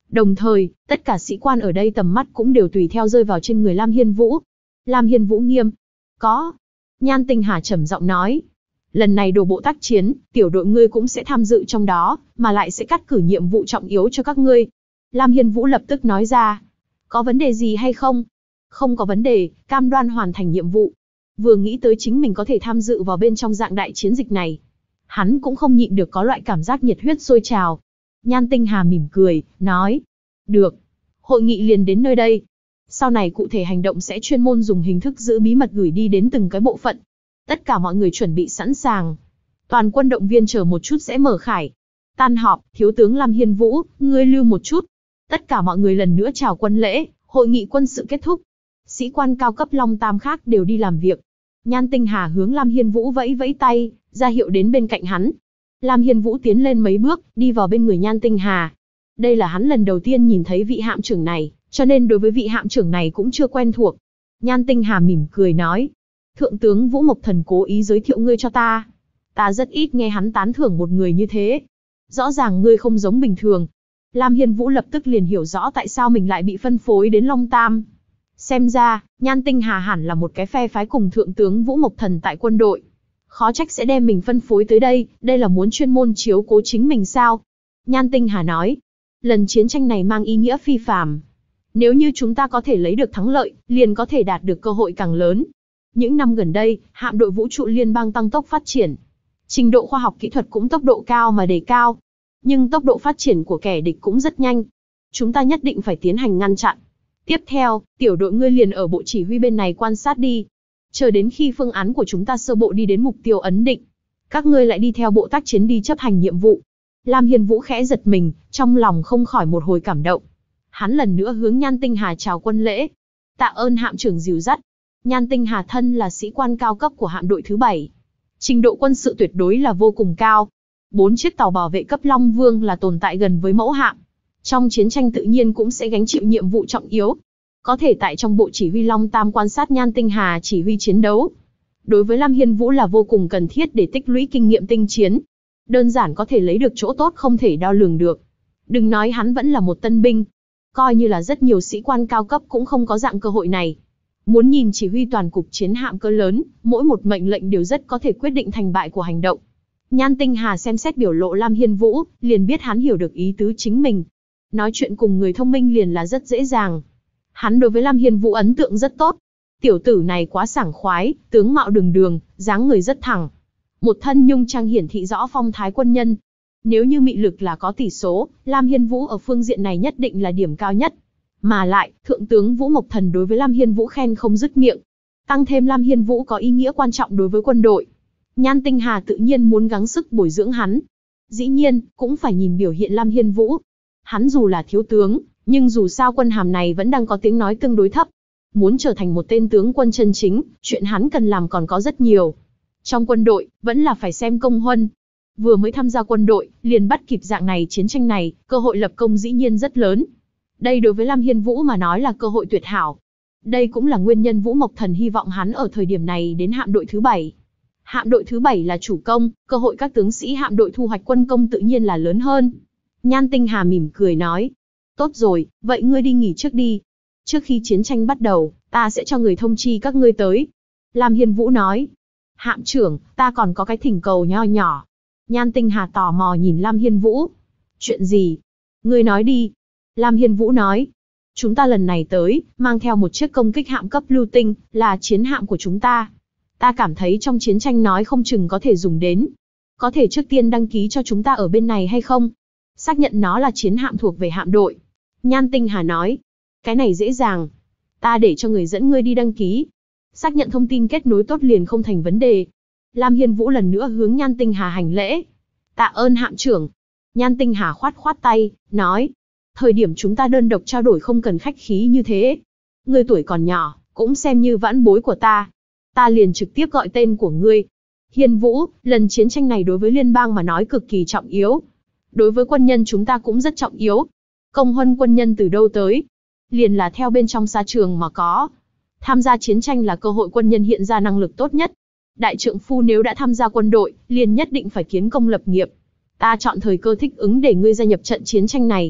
Đồng thời, tất cả sĩ quan ở đây tầm mắt cũng đều tùy theo rơi vào trên người Lam Hiên Vũ. Lam Hiên Vũ nghiêm. Có. Nhan Tinh Hà trầm giọng nói. Lần này đổ bộ tác chiến, tiểu đội ngươi cũng sẽ tham dự trong đó, mà lại sẽ cắt cử nhiệm vụ trọng yếu cho các ngươi. Lam Hiên Vũ lập tức nói ra. Có vấn đề gì hay không? Không có vấn đề, cam đoan hoàn thành nhiệm vụ. Vừa nghĩ tới chính mình có thể tham dự vào bên trong dạng đại chiến dịch này, hắn cũng không nhịn được có loại cảm giác nhiệt huyết sôi trào. Nhan Tinh Hà mỉm cười, nói. Được. Hội nghị liền đến nơi đây. Sau này cụ thể hành động sẽ chuyên môn dùng hình thức giữ bí mật gửi đi đến từng cái bộ phận. Tất cả mọi người chuẩn bị sẵn sàng. Toàn quân động viên chờ một chút sẽ mở khải. Tan họp, thiếu tướng Lam Hiên Vũ, ngươi lưu một chút. Tất cả mọi người lần nữa chào quân lễ, hội nghị quân sự kết thúc. Sĩ quan cao cấp Long Tam khác đều đi làm việc. Nhan Tinh Hà hướng Lam Hiên Vũ vẫy vẫy tay, ra hiệu đến bên cạnh hắn. Lam Hiên Vũ tiến lên mấy bước, đi vào bên người Nhan Tinh Hà. Đây là hắn lần đầu tiên nhìn thấy vị hạm trưởng này, cho nên đối với vị hạm trưởng này cũng chưa quen thuộc. Nhan Tinh Hà mỉm cười nói. Thượng tướng Vũ Mộc Thần cố ý giới thiệu ngươi cho ta. Ta rất ít nghe hắn tán thưởng một người như thế. Rõ ràng ngươi không giống bình thường. Lam Hiên Vũ lập tức liền hiểu rõ tại sao mình lại bị phân phối đến Long Tam. Xem ra, Nhan Tinh Hà hẳn là một cái phe phái cùng Thượng tướng Vũ Mộc Thần tại quân đội. Khó trách sẽ đem mình phân phối tới đây là muốn chuyên môn chiếu cố chính mình sao? Nhan Tinh Hà nói. Lần chiến tranh này mang ý nghĩa phi phàm. Nếu như chúng ta có thể lấy được thắng lợi, liền có thể đạt được cơ hội càng lớn. Những năm gần đây, hạm đội vũ trụ liên bang tăng tốc phát triển. Trình độ khoa học kỹ thuật cũng tốc độ cao mà đề cao. Nhưng tốc độ phát triển của kẻ địch cũng rất nhanh. Chúng ta nhất định phải tiến hành ngăn chặn. Tiếp theo, tiểu đội ngươi liền ở bộ chỉ huy bên này quan sát đi. Chờ đến khi phương án của chúng ta sơ bộ đi đến mục tiêu ấn định, các ngươi lại đi theo bộ tác chiến đi chấp hành nhiệm vụ. Lam Hiên Vũ khẽ giật mình, trong lòng không khỏi một hồi cảm động. Hắn lần nữa hướng Nhan Tinh Hà chào quân lễ. Tạ ơn hạm trưởng dìu dắt. Nhan Tinh Hà thân là sĩ quan cao cấp của hạm đội thứ 7. Trình độ quân sự tuyệt đối là vô cùng cao. 4 chiếc tàu bảo vệ cấp Long Vương là tồn tại gần với mẫu hạm. Trong chiến tranh tự nhiên cũng sẽ gánh chịu nhiệm vụ trọng yếu. Có thể tại trong bộ chỉ huy Long Tam quan sát Nhan Tinh Hà chỉ huy chiến đấu. Đối với Lam Hiên Vũ là vô cùng cần thiết để tích lũy kinh nghiệm tinh chiến. Đơn giản có thể lấy được chỗ tốt không thể đo lường được. Đừng nói hắn vẫn là một tân binh. Coi như là rất nhiều sĩ quan cao cấp cũng không có dạng cơ hội này. Muốn nhìn chỉ huy toàn cục chiến hạm cỡ lớn, mỗi một mệnh lệnh đều rất có thể quyết định thành bại của hành động. Nhan Tinh Hà xem xét biểu lộ Lam Hiên Vũ, liền biết hắn hiểu được ý tứ chính mình. Nói chuyện cùng người thông minh liền là rất dễ dàng. Hắn đối với Lam Hiên Vũ ấn tượng rất tốt. Tiểu tử này quá sảng khoái, tướng mạo đường đường, dáng người rất thẳng. Một thân nhung trang hiển thị rõ phong thái quân nhân. Nếu như mị lực là có tỷ số, Lam Hiên Vũ ở phương diện này nhất định là điểm cao nhất. Mà lại, Thượng tướng Vũ Mộc Thần đối với Lam Hiên Vũ khen không dứt miệng. Tăng thêm Lam Hiên Vũ có ý nghĩa quan trọng đối với quân đội. Nhan Tinh Hà tự nhiên muốn gắng sức bồi dưỡng hắn. Dĩ nhiên, cũng phải nhìn biểu hiện Lam Hiên Vũ. Hắn dù là thiếu tướng, nhưng dù sao quân hàm này vẫn đang có tiếng nói tương đối thấp. Muốn trở thành một tên tướng quân chân chính, chuyện hắn cần làm còn có rất nhiều. Trong quân đội, vẫn là phải xem công huân. Vừa mới tham gia quân đội, liền bắt kịp dạng này chiến tranh này, cơ hội lập công dĩ nhiên rất lớn. Đây đối với Lam Hiên Vũ mà nói là cơ hội tuyệt hảo. Đây cũng là nguyên nhân Vũ Mộc Thần hy vọng hắn ở thời điểm này đến hạm đội thứ 7. Hạm đội thứ 7 là chủ công, cơ hội các tướng sĩ hạm đội thu hoạch quân công tự nhiên là lớn hơn. Nhan Tinh Hà mỉm cười nói. Tốt rồi, vậy ngươi đi nghỉ trước đi. Trước khi chiến tranh bắt đầu, ta sẽ cho người thông chi các ngươi tới. Lam Hiên Vũ nói. Hạm trưởng, ta còn có cái thỉnh cầu nho nhỏ. Nhan Tinh Hà tò mò nhìn Lam Hiên Vũ. Chuyện gì? Ngươi nói đi. Lam Hiên Vũ nói. Chúng ta lần này tới, mang theo một chiếc công kích hạm cấp lưu tinh, là chiến hạm của chúng ta. Ta cảm thấy trong chiến tranh nói không chừng có thể dùng đến. Có thể trước tiên đăng ký cho chúng ta ở bên này hay không? Xác nhận nó là chiến hạm thuộc về hạm đội. Nhan Tinh Hà nói. Cái này dễ dàng. Ta để cho người dẫn ngươi đi đăng ký. Xác nhận thông tin kết nối tốt liền không thành vấn đề. Lam Hiên Vũ lần nữa hướng Nhan Tinh Hà hành lễ. Tạ ơn hạm trưởng. Nhan Tinh Hà khoát khoát tay, nói. Thời điểm chúng ta đơn độc trao đổi không cần khách khí như thế. Ngươi tuổi còn nhỏ, cũng xem như vãn bối của ta. Ta liền trực tiếp gọi tên của ngươi. Hiên Vũ, lần chiến tranh này đối với liên bang mà nói cực kỳ trọng yếu. Đối với quân nhân chúng ta cũng rất trọng yếu. Công huân quân nhân từ đâu tới? Liền là theo bên trong xa trường mà có. Tham gia chiến tranh là cơ hội quân nhân hiện ra năng lực tốt nhất. Đại trượng phu nếu đã tham gia quân đội, liền nhất định phải kiến công lập nghiệp. Ta chọn thời cơ thích ứng để ngươi gia nhập trận chiến tranh này.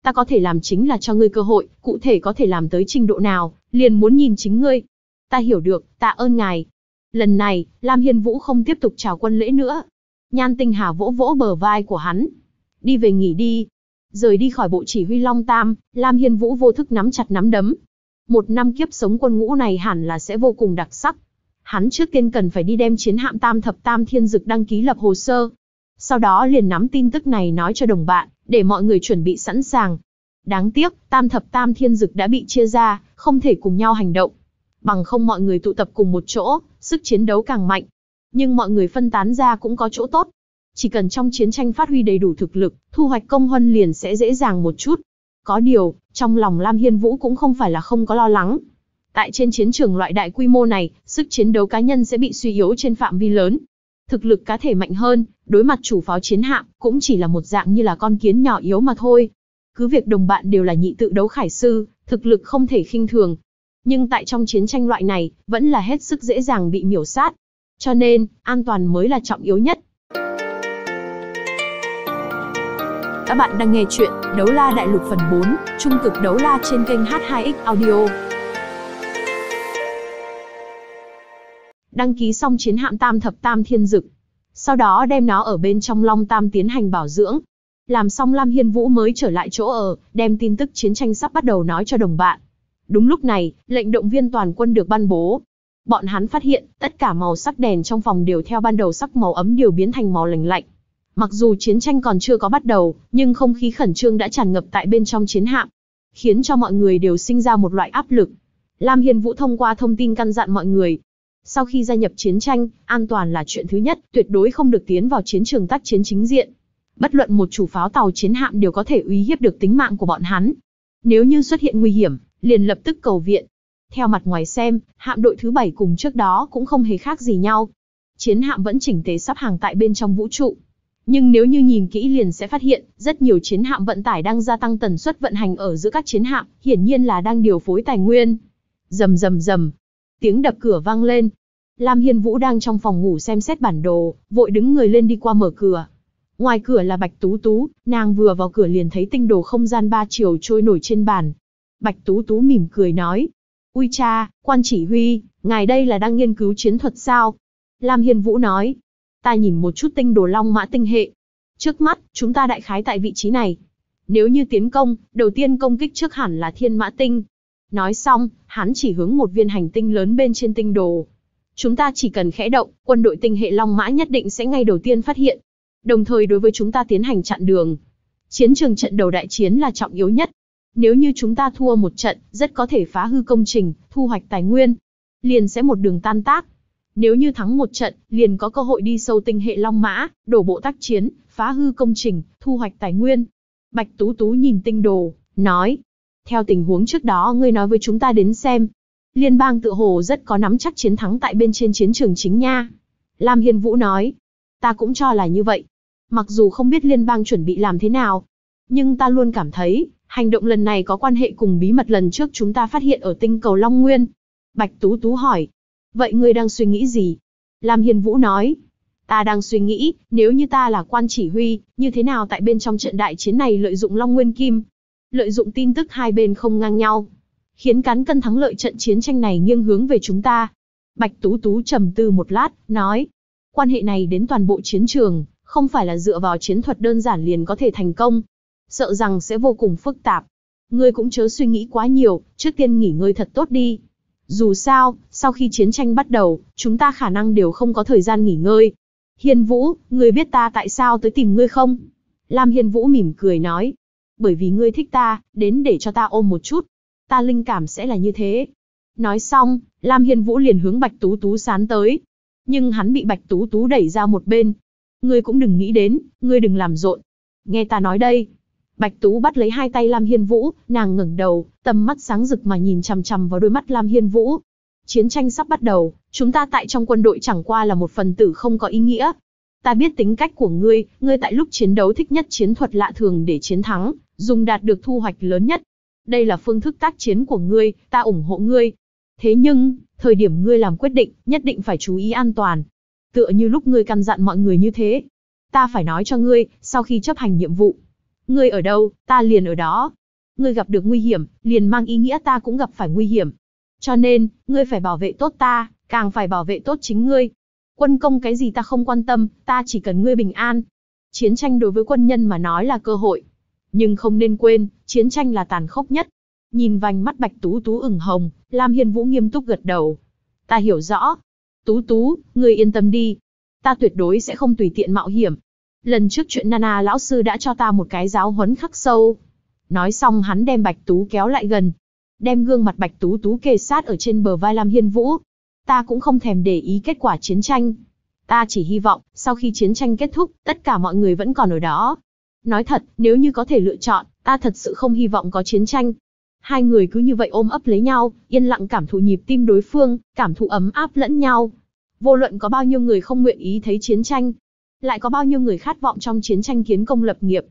Ta có thể làm chính là cho ngươi cơ hội, cụ thể có thể làm tới trình độ nào, liền muốn nhìn chính ngươi. Ta hiểu được, tạ ơn ngài. Lần này, Lam Hiên Vũ không tiếp tục chào quân lễ nữa. Nhan Tinh Hà vỗ vỗ bờ vai của hắn. Đi về nghỉ đi. Rời đi khỏi bộ chỉ huy Long Tam, Lam Hiên Vũ vô thức nắm chặt nắm đấm. Một năm kiếp sống quân ngũ này hẳn là sẽ vô cùng đặc sắc. Hắn trước tiên cần phải đi đem chiến hạm Tam Thập Tam Thiên Dực đăng ký lập hồ sơ. Sau đó liền nắm tin tức này nói cho đồng bạn, để mọi người chuẩn bị sẵn sàng. Đáng tiếc, Tam Thập Tam Thiên Dực đã bị chia ra, không thể cùng nhau hành động. Bằng không mọi người tụ tập cùng một chỗ, sức chiến đấu càng mạnh. Nhưng mọi người phân tán ra cũng có chỗ tốt. Chỉ cần trong chiến tranh phát huy đầy đủ thực lực, thu hoạch công huân liền sẽ dễ dàng một chút. Có điều, trong lòng Lam Hiên Vũ cũng không phải là không có lo lắng. Tại trên chiến trường loại đại quy mô này, sức chiến đấu cá nhân sẽ bị suy yếu trên phạm vi lớn. Thực lực cá thể mạnh hơn, đối mặt chủ pháo chiến hạm, cũng chỉ là một dạng như là con kiến nhỏ yếu mà thôi. Cứ việc đồng bạn đều là nhị tự đấu khải sư, thực lực không thể khinh thường. Nhưng tại trong chiến tranh loại này, vẫn là hết sức dễ dàng bị miểu sát. Cho nên, an toàn mới là trọng yếu nhất. Các bạn đang nghe chuyện Đấu La Đại Lục phần 4, Trung cực đấu la trên kênh H2X Audio. Đăng ký xong chiến hạm Tam Thập Tam Thiên Dực. Sau đó đem nó ở bên trong Long Tam tiến hành bảo dưỡng. Làm xong Lam Hiên Vũ mới trở lại chỗ ở, đem tin tức chiến tranh sắp bắt đầu nói cho đồng bạn. Đúng lúc này, lệnh động viên toàn quân được ban bố. Bọn hắn phát hiện, tất cả màu sắc đèn trong phòng đều theo ban đầu sắc màu ấm điều biến thành màu lạnh lạnh. Mặc dù chiến tranh còn chưa có bắt đầu, nhưng không khí khẩn trương đã tràn ngập tại bên trong chiến hạm, khiến cho mọi người đều sinh ra một loại áp lực. Lam Hiên Vũ thông qua thông tin căn dặn mọi người. Sau khi gia nhập chiến tranh, an toàn là chuyện thứ nhất, tuyệt đối không được tiến vào chiến trường tác chiến chính diện. Bất luận một chủ pháo tàu chiến hạm đều có thể uy hiếp được tính mạng của bọn hắn. Nếu như xuất hiện nguy hiểm, liền lập tức cầu viện. Theo mặt ngoài xem, hạm đội thứ 7 cùng trước đó cũng không hề khác gì nhau. Chiến hạm vẫn chỉnh tề sắp hàng tại bên trong vũ trụ. Nhưng nếu như nhìn kỹ liền sẽ phát hiện, rất nhiều chiến hạm vận tải đang gia tăng tần suất vận hành ở giữa các chiến hạm, hiển nhiên là đang điều phối tài nguyên. Rầm rầm rầm, tiếng đập cửa vang lên. Lam Hiên Vũ đang trong phòng ngủ xem xét bản đồ, vội đứng người lên đi qua mở cửa. Ngoài cửa là Bạch Tú Tú, nàng vừa vào cửa liền thấy tinh đồ không gian 3 chiều trôi nổi trên bàn. Bạch Tú Tú mỉm cười nói, ui cha, quan chỉ huy, ngài đây là đang nghiên cứu chiến thuật sao? Lam Hiên Vũ nói, ta nhìn một chút tinh đồ Long Mã tinh hệ. Trước mắt, chúng ta đại khái tại vị trí này. Nếu như tiến công, đầu tiên công kích trước hẳn là Thiên Mã Tinh. Nói xong, hắn chỉ hướng một viên hành tinh lớn bên trên tinh đồ. Chúng ta chỉ cần khẽ động, quân đội tinh hệ Long Mã nhất định sẽ ngay đầu tiên phát hiện. Đồng thời đối với chúng ta tiến hành chặn đường. Chiến trường trận đầu đại chiến là trọng yếu nhất. Nếu như chúng ta thua một trận, rất có thể phá hư công trình, thu hoạch tài nguyên. Liền sẽ một đường tan tác. Nếu như thắng một trận, liền có cơ hội đi sâu tinh hệ Long Mã, đổ bộ tác chiến, phá hư công trình, thu hoạch tài nguyên. Bạch Tú Tú nhìn tinh đồ, nói. Theo tình huống trước đó ngươi nói với chúng ta đến xem. Liên bang tựa hồ rất có nắm chắc chiến thắng tại bên trên chiến trường chính nha. Lam Hiên Vũ nói. Ta cũng cho là như vậy. Mặc dù không biết liên bang chuẩn bị làm thế nào. Nhưng ta luôn cảm thấy, hành động lần này có quan hệ cùng bí mật lần trước chúng ta phát hiện ở tinh cầu Long Nguyên. Bạch Tú Tú hỏi. Vậy ngươi đang suy nghĩ gì? Lam Hiên Vũ nói. Ta đang suy nghĩ, nếu như ta là quan chỉ huy, như thế nào tại bên trong trận đại chiến này lợi dụng Long Nguyên Kim. Lợi dụng tin tức hai bên không ngang nhau. Khiến cán cân thắng lợi trận chiến tranh này nghiêng hướng về chúng ta. Bạch Tú Tú trầm tư một lát, nói. Quan hệ này đến toàn bộ chiến trường, không phải là dựa vào chiến thuật đơn giản liền có thể thành công. Sợ rằng sẽ vô cùng phức tạp. Ngươi cũng chớ suy nghĩ quá nhiều, trước tiên nghỉ ngơi thật tốt đi. Dù sao, sau khi chiến tranh bắt đầu, chúng ta khả năng đều không có thời gian nghỉ ngơi. Hiên Vũ, ngươi biết ta tại sao tới tìm ngươi không? Lam Hiên Vũ mỉm cười nói. Bởi vì ngươi thích ta, đến để cho ta ôm một chút. Ta linh cảm sẽ là như thế. Nói xong, Lam Hiên Vũ liền hướng Bạch Tú Tú sán tới. Nhưng hắn bị Bạch Tú Tú đẩy ra một bên. Ngươi cũng đừng nghĩ đến, ngươi đừng làm rộn. Nghe ta nói đây. Bạch Tú bắt lấy hai tay Lam Hiên Vũ, nàng ngẩng đầu, tầm mắt sáng rực mà nhìn chằm chằm vào đôi mắt Lam Hiên Vũ. Chiến tranh sắp bắt đầu, chúng ta tại trong quân đội chẳng qua là một phần tử không có ý nghĩa. Ta biết tính cách của ngươi, ngươi tại lúc chiến đấu thích nhất chiến thuật lạ thường để chiến thắng, dùng đạt được thu hoạch lớn nhất. Đây là phương thức tác chiến của ngươi, ta ủng hộ ngươi. Thế nhưng, thời điểm ngươi làm quyết định, nhất định phải chú ý an toàn. Tựa như lúc ngươi căn dặn mọi người như thế. Ta phải nói cho ngươi, sau khi chấp hành nhiệm vụ, Ngươi ở đâu, ta liền ở đó. Ngươi gặp được nguy hiểm, liền mang ý nghĩa ta cũng gặp phải nguy hiểm. Cho nên, ngươi phải bảo vệ tốt ta, càng phải bảo vệ tốt chính ngươi. Quân công cái gì ta không quan tâm, ta chỉ cần ngươi bình an. Chiến tranh đối với quân nhân mà nói là cơ hội. Nhưng không nên quên, chiến tranh là tàn khốc nhất. Nhìn vành mắt Bạch Tú Tú ửng hồng, Lam Hiên Vũ nghiêm túc gật đầu. Ta hiểu rõ. Tú Tú, ngươi yên tâm đi. Ta tuyệt đối sẽ không tùy tiện mạo hiểm. Lần trước chuyện Nana lão sư đã cho ta một cái giáo huấn khắc sâu. Nói xong hắn đem Bạch Tú kéo lại gần. Đem gương mặt Bạch Tú Tú kề sát ở trên bờ vai Lam Hiên Vũ. Ta cũng không thèm để ý kết quả chiến tranh. Ta chỉ hy vọng, sau khi chiến tranh kết thúc, tất cả mọi người vẫn còn ở đó. Nói thật, nếu như có thể lựa chọn, ta thật sự không hy vọng có chiến tranh. Hai người cứ như vậy ôm ấp lấy nhau, yên lặng cảm thụ nhịp tim đối phương, cảm thụ ấm áp lẫn nhau. Vô luận có bao nhiêu người không nguyện ý thấy chiến tranh, lại có bao nhiêu người khát vọng trong chiến tranh kiến công lập nghiệp.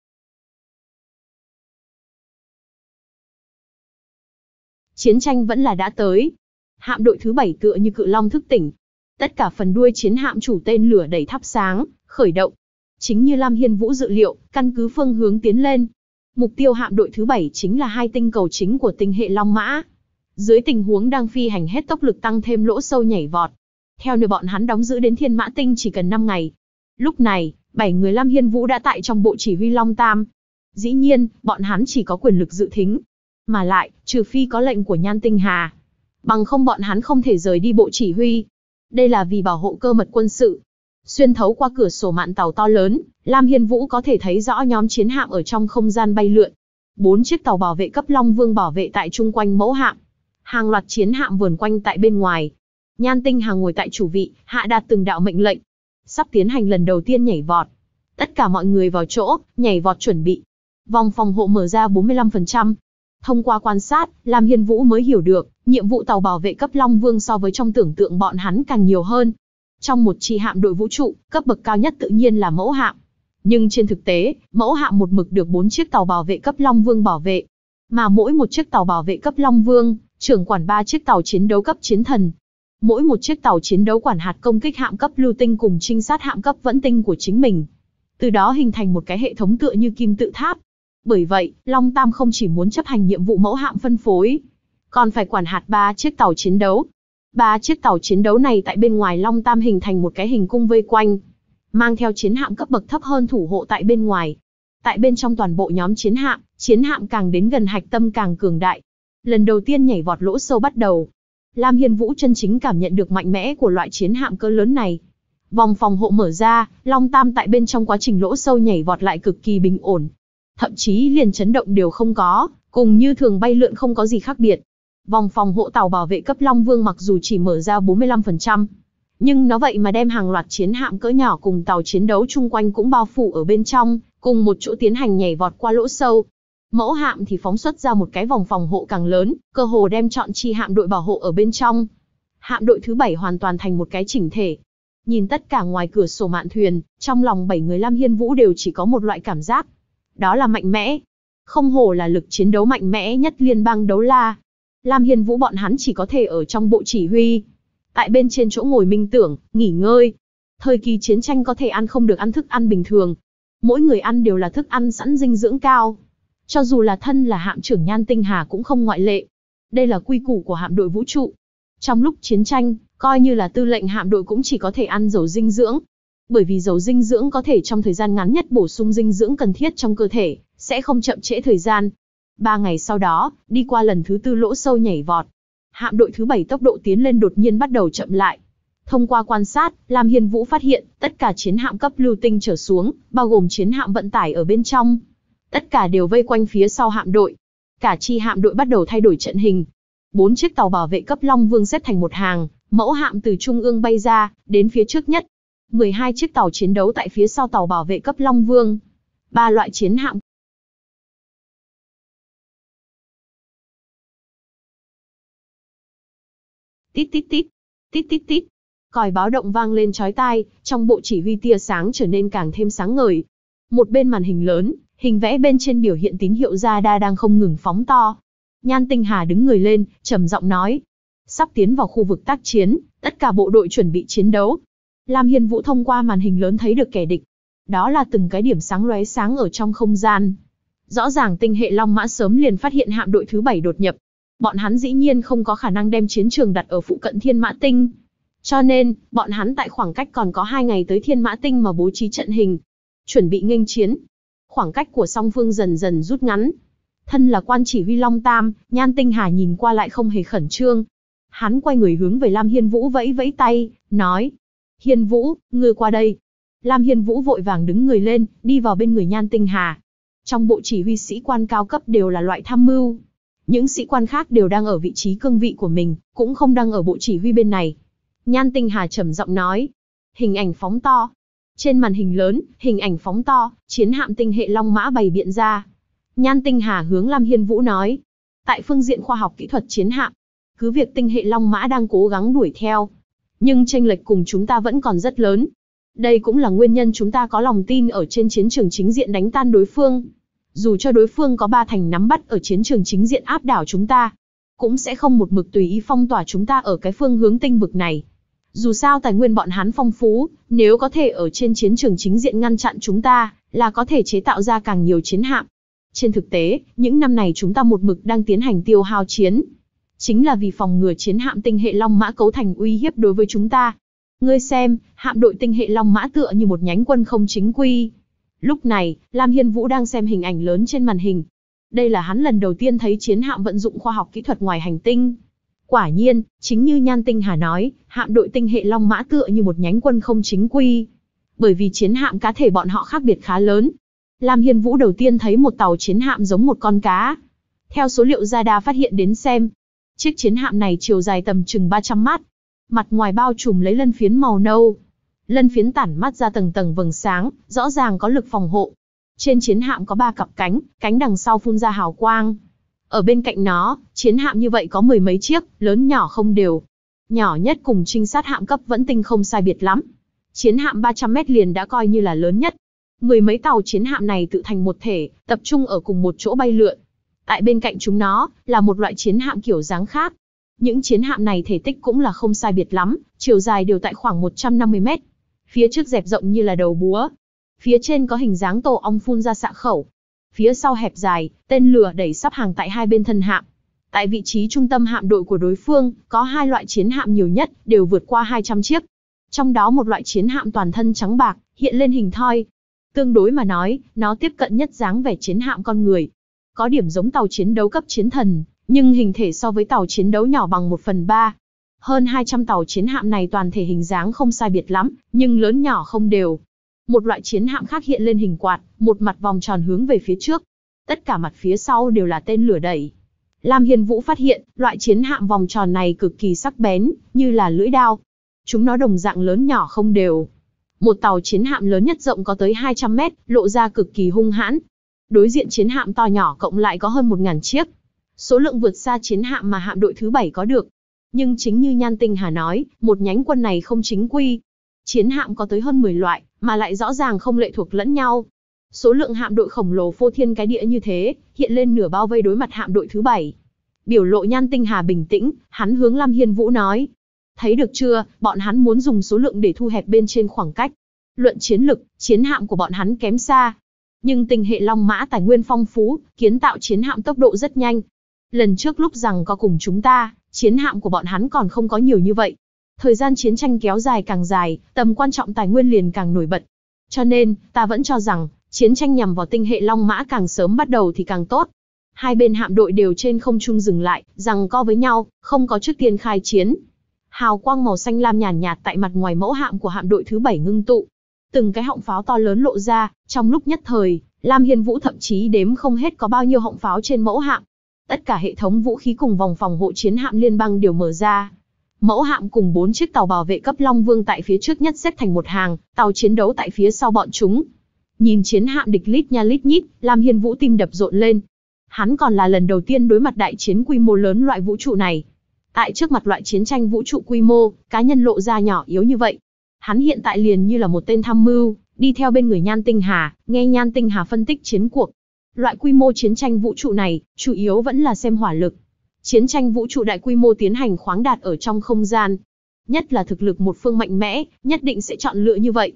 Chiến tranh vẫn là đã tới. Hạm đội thứ 7 tựa như cự long thức tỉnh. Tất cả phần đuôi chiến hạm chủ tên lửa đẩy thắp sáng, khởi động. Chính như Lam Hiên Vũ dự liệu, căn cứ phương hướng tiến lên. Mục tiêu hạm đội thứ 7 chính là hai tinh cầu chính của tinh hệ Long Mã. Dưới tình huống đang phi hành hết tốc lực tăng thêm lỗ sâu nhảy vọt. Theo nơi bọn hắn đóng giữ đến Thiên Mã Tinh chỉ cần 5 ngày. Lúc này, 7 người Lam Hiên Vũ đã tại trong bộ chỉ huy Long Tam. Dĩ nhiên, bọn hắn chỉ có quyền lực dự thính. Mà lại, trừ phi có lệnh của Nhan Tinh Hà. Bằng không bọn hắn không thể rời đi bộ chỉ huy. Đây là vì bảo hộ cơ mật quân sự. Xuyên thấu qua cửa sổ mạn tàu to lớn, Lam Hiên Vũ có thể thấy rõ nhóm chiến hạm ở trong không gian bay lượn. 4 chiếc tàu bảo vệ cấp Long Vương bảo vệ tại chung quanh mẫu hạm. Hàng loạt chiến hạm vườn quanh tại bên ngoài. Nhan Tinh Hà ngồi tại chủ vị, hạ đạt từng đạo mệnh lệnh. Sắp tiến hành lần đầu tiên nhảy vọt. Tất cả mọi người vào chỗ, nhảy vọt chuẩn bị. Vòng phòng hộ mở ra 45%. Thông qua quan sát, Lam Hiên Vũ mới hiểu được, nhiệm vụ tàu bảo vệ cấp Long Vương so với trong tưởng tượng bọn hắn càng nhiều hơn. Trong một chi hạm đội vũ trụ, cấp bậc cao nhất tự nhiên là mẫu hạm. Nhưng trên thực tế, mẫu hạm một mực được 4 chiếc tàu bảo vệ cấp Long Vương bảo vệ. Mà mỗi một chiếc tàu bảo vệ cấp Long Vương, trưởng quản 3 chiếc tàu chiến đấu cấp Chiến Thần. Mỗi một chiếc tàu chiến đấu quản hạt công kích hạm cấp Lưu Tinh cùng trinh sát hạm cấp Vẫn Tinh của chính mình. Từ đó hình thành một cái hệ thống tựa như kim tự tháp. Bởi vậy, Long Tam không chỉ muốn chấp hành nhiệm vụ mẫu hạm phân phối, còn phải quản hạt 3 chiếc tàu chiến đấu. 3 chiếc tàu chiến đấu này tại bên ngoài Long Tam hình thành một cái hình cung vây quanh, mang theo chiến hạm cấp bậc thấp hơn thủ hộ tại bên ngoài. Tại bên trong toàn bộ nhóm chiến hạm càng đến gần hạch tâm càng cường đại. Lần đầu tiên nhảy vọt lỗ sâu bắt đầu. Lam Hiên Vũ chân chính cảm nhận được mạnh mẽ của loại chiến hạm cỡ lớn này. Vòng phòng hộ mở ra, Long Tam tại bên trong quá trình lỗ sâu nhảy vọt lại cực kỳ bình ổn. Thậm chí liền chấn động đều không có, cùng như thường bay lượn không có gì khác biệt. Vòng phòng hộ tàu bảo vệ cấp Long Vương mặc dù chỉ mở ra 45%, nhưng nó vậy mà đem hàng loạt chiến hạm cỡ nhỏ cùng tàu chiến đấu chung quanh cũng bao phủ ở bên trong, cùng một chỗ tiến hành nhảy vọt qua lỗ sâu. Mẫu hạm thì phóng xuất ra một cái vòng phòng hộ càng lớn, cơ hồ đem trọn chi hạm đội bảo hộ ở bên trong. Hạm đội thứ 7 hoàn toàn thành một cái chỉnh thể. Nhìn tất cả ngoài cửa sổ mạn thuyền, trong lòng 7 người Lam Hiên Vũ đều chỉ có một loại cảm giác. Đó là mạnh mẽ. Không hổ là lực chiến đấu mạnh mẽ nhất liên bang đấu la. Lam Hiên Vũ bọn hắn chỉ có thể ở trong bộ chỉ huy. Tại bên trên chỗ ngồi minh tưởng, nghỉ ngơi. Thời kỳ chiến tranh có thể ăn không được ăn thức ăn bình thường. Mỗi người ăn đều là thức ăn sẵn dinh dưỡng cao. Cho dù là thân là hạm trưởng Nhan Tinh Hà cũng không ngoại lệ. Đây là quy củ của hạm đội vũ trụ. Trong lúc chiến tranh, coi như là tư lệnh hạm đội cũng chỉ có thể ăn dầu dinh dưỡng. Bởi vì dầu dinh dưỡng có thể trong thời gian ngắn nhất bổ sung dinh dưỡng cần thiết trong cơ thể, sẽ không chậm trễ thời gian. 3 ngày sau đó, đi qua lần thứ 4 lỗ sâu nhảy vọt. Hạm đội thứ 7 tốc độ tiến lên đột nhiên bắt đầu chậm lại. Thông qua quan sát, Lam Hiên Vũ phát hiện, tất cả chiến hạm cấp Lưu Tinh trở xuống, bao gồm chiến hạm vận tải ở bên trong. Tất cả đều vây quanh phía sau hạm đội. Cả chi hạm đội bắt đầu thay đổi trận hình. 4 chiếc tàu bảo vệ cấp Long Vương xếp thành một hàng, mẫu hạm từ trung ương bay ra, đến phía trước nhất. 12 chiếc tàu chiến đấu tại phía sau tàu bảo vệ cấp Long Vương. 3 loại chiến hạm. Tít tít tít, tít tít tít. Còi báo động vang lên chói tai, trong bộ chỉ huy tia sáng trở nên càng thêm sáng ngời. Một bên màn hình lớn, hình vẽ bên trên biểu hiện tín hiệu radar đang không ngừng phóng to. Nhan Tinh Hà đứng người lên, trầm giọng nói: sắp tiến vào khu vực tác chiến, tất cả bộ đội chuẩn bị chiến đấu. Lam Hiên Vũ thông qua màn hình lớn thấy được kẻ địch. Đó là từng cái điểm sáng lóe sáng ở trong không gian. Rõ ràng tinh hệ Long Mã sớm liền phát hiện hạm đội thứ 7 đột nhập. Bọn hắn dĩ nhiên không có khả năng đem chiến trường đặt ở phụ cận Thiên Mã Tinh. Cho nên, bọn hắn tại khoảng cách còn có 2 ngày tới Thiên Mã Tinh mà bố trí trận hình, chuẩn bị nghênh chiến. Khoảng cách của song phương dần dần rút ngắn. Thân là quan chỉ huy Long Tam, Nhan Tinh Hà nhìn qua lại không hề khẩn trương. Hắn quay người hướng về Lam Hiên Vũ vẫy vẫy tay, nói: Hiên Vũ, ngươi qua đây. Lam Hiên Vũ vội vàng đứng người lên, đi vào bên người Nhan Tinh Hà. Trong bộ chỉ huy sĩ quan cao cấp đều là loại tham mưu. Những sĩ quan khác đều đang ở vị trí cương vị của mình, cũng không đang ở bộ chỉ huy bên này. Nhan Tinh Hà trầm giọng nói: Hình ảnh phóng to. Trên màn hình lớn, hình ảnh phóng to, chiến hạm tinh hệ Long Mã bày biện ra. Nhan Tinh Hà hướng Lam Hiên Vũ nói: Tại phương diện khoa học kỹ thuật chiến hạm, cứ việc tinh hệ Long Mã đang cố gắng đuổi theo, nhưng chênh lệch cùng chúng ta vẫn còn rất lớn. Đây cũng là nguyên nhân chúng ta có lòng tin ở trên chiến trường chính diện đánh tan đối phương. Dù cho đối phương có 3 thành nắm bắt ở chiến trường chính diện áp đảo chúng ta, cũng sẽ không một mực tùy ý phong tỏa chúng ta ở cái phương hướng tinh vực này. Dù sao tài nguyên bọn hắn phong phú, nếu có thể ở trên chiến trường chính diện ngăn chặn chúng ta, là có thể chế tạo ra càng nhiều chiến hạm. Trên thực tế, những năm này chúng ta một mực đang tiến hành tiêu hao chiến. Chính là vì phòng ngừa chiến hạm tinh hệ Long Mã cấu thành uy hiếp đối với chúng ta. Ngươi xem, hạm đội tinh hệ Long Mã tựa như một nhánh quân không chính quy. Lúc này, Lam Hiên Vũ đang xem hình ảnh lớn trên màn hình. Đây là hắn lần đầu tiên thấy chiến hạm vận dụng khoa học kỹ thuật ngoài hành tinh. Quả nhiên, chính như Nhan Tinh Hà nói, hạm đội tinh hệ Long Mã tựa như một nhánh quân không chính quy. Bởi vì chiến hạm cá thể bọn họ khác biệt khá lớn. Lam Hiên Vũ đầu tiên thấy một tàu chiến hạm giống một con cá. Theo số liệu radar phát hiện đến xem, chiếc chiến hạm này chiều dài tầm chừng 300 mét. Mặt ngoài bao trùm lấy lân phiến màu nâu. Lân phiến tản mát ra tầng tầng vầng sáng, rõ ràng có lực phòng hộ. Trên chiến hạm có 3 cặp cánh, cánh đằng sau phun ra hào quang. Ở bên cạnh nó, chiến hạm như vậy có 10 mấy chiếc, lớn nhỏ không đều. Nhỏ nhất cùng trinh sát hạm cấp vẫn tinh không sai biệt lắm. Chiến hạm 300 mét liền đã coi như là lớn nhất. 10 mấy tàu chiến hạm này tự thành một thể, tập trung ở cùng một chỗ bay lượn. Tại bên cạnh chúng nó, là một loại chiến hạm kiểu dáng khác. Những chiến hạm này thể tích cũng là không sai biệt lắm, chiều dài đều tại khoảng 150 mét. Phía trước dẹp rộng như là đầu búa. Phía trên có hình dáng tổ ong phun ra xạ khẩu. Phía sau hẹp dài, tên lửa đẩy sắp hàng tại hai bên thân hạm. Tại vị trí trung tâm hạm đội của đối phương, có 2 loại chiến hạm nhiều nhất, đều vượt qua 200 chiếc. Trong đó một loại chiến hạm toàn thân trắng bạc, hiện lên hình thoi. Tương đối mà nói, nó tiếp cận nhất dáng vẻ chiến hạm con người. Có điểm giống tàu chiến đấu cấp chiến thần, nhưng hình thể so với tàu chiến đấu nhỏ bằng 1/3. Hơn 200 tàu chiến hạm này toàn thể hình dáng không sai biệt lắm, nhưng lớn nhỏ không đều. Một loại chiến hạm khác hiện lên hình quạt, một mặt vòng tròn hướng về phía trước. Tất cả mặt phía sau đều là tên lửa đẩy. Lam Hiên Vũ phát hiện, loại chiến hạm vòng tròn này cực kỳ sắc bén, như là lưỡi dao. Chúng nó đồng dạng lớn nhỏ không đều. Một tàu chiến hạm lớn nhất rộng có tới 200 mét, lộ ra cực kỳ hung hãn. Đối diện chiến hạm to nhỏ cộng lại có hơn 1000 chiếc. Số lượng vượt xa chiến hạm mà hạm đội thứ 7 có được. Nhưng chính như Nhan Tinh Hà nói, một nhánh quân này không chính quy. Chiến hạm có tới hơn 10 loại, mà lại rõ ràng không lệ thuộc lẫn nhau. Số lượng hạm đội khổng lồ phô thiên cái địa như thế, hiện lên nửa bao vây đối mặt hạm đội thứ 7. Biểu lộ Nhan Tinh Hà bình tĩnh, hắn hướng Lam Hiên Vũ nói. Thấy được chưa, bọn hắn muốn dùng số lượng để thu hẹp bên trên khoảng cách. Luận chiến lực, chiến hạm của bọn hắn kém xa. Nhưng tinh hệ Long Mã tài nguyên phong phú, kiến tạo chiến hạm tốc độ rất nhanh. Lần trước lúc rằng có cùng chúng ta, chiến hạm của bọn hắn còn không có nhiều như vậy. Thời gian chiến tranh kéo dài càng dài, tầm quan trọng tài nguyên liền càng nổi bật. Cho nên, ta vẫn cho rằng, chiến tranh nhằm vào tinh hệ Long Mã càng sớm bắt đầu thì càng tốt. Hai bên hạm đội đều trên không trung dừng lại, giằng co với nhau, không có trước tiên khai chiến. Hào quang màu xanh lam nhàn nhạt tại mặt ngoài mẫu hạm của hạm đội thứ 7 ngưng tụ. Từng cái họng pháo to lớn lộ ra, trong lúc nhất thời, Lam Hiên Vũ thậm chí đếm không hết có bao nhiêu họng pháo trên mẫu hạm. Tất cả hệ thống vũ khí cùng vòng phòng hộ chiến hạm liên bang đều mở ra. Mẫu hạm cùng 4 chiếc tàu bảo vệ cấp Long Vương tại phía trước nhất xếp thành một hàng, tàu chiến đấu tại phía sau bọn chúng. Nhìn chiến hạm địch lít nha lít nhít, Lam Hiên Vũ tim đập rộn lên. Hắn còn là lần đầu tiên đối mặt đại chiến quy mô lớn loại vũ trụ này. Tại trước mặt loại chiến tranh vũ trụ quy mô, cá nhân lộ ra nhỏ yếu như vậy. Hắn hiện tại liền như là một tên tham mưu, đi theo bên người Nhan Tinh Hà, nghe Nhan Tinh Hà phân tích chiến cuộc. Loại quy mô chiến tranh vũ trụ này, chủ yếu vẫn là xem hỏa lực. Chiến tranh vũ trụ đại quy mô tiến hành khoáng đạt ở trong không gian. Nhất là thực lực một phương mạnh mẽ, nhất định sẽ chọn lựa như vậy.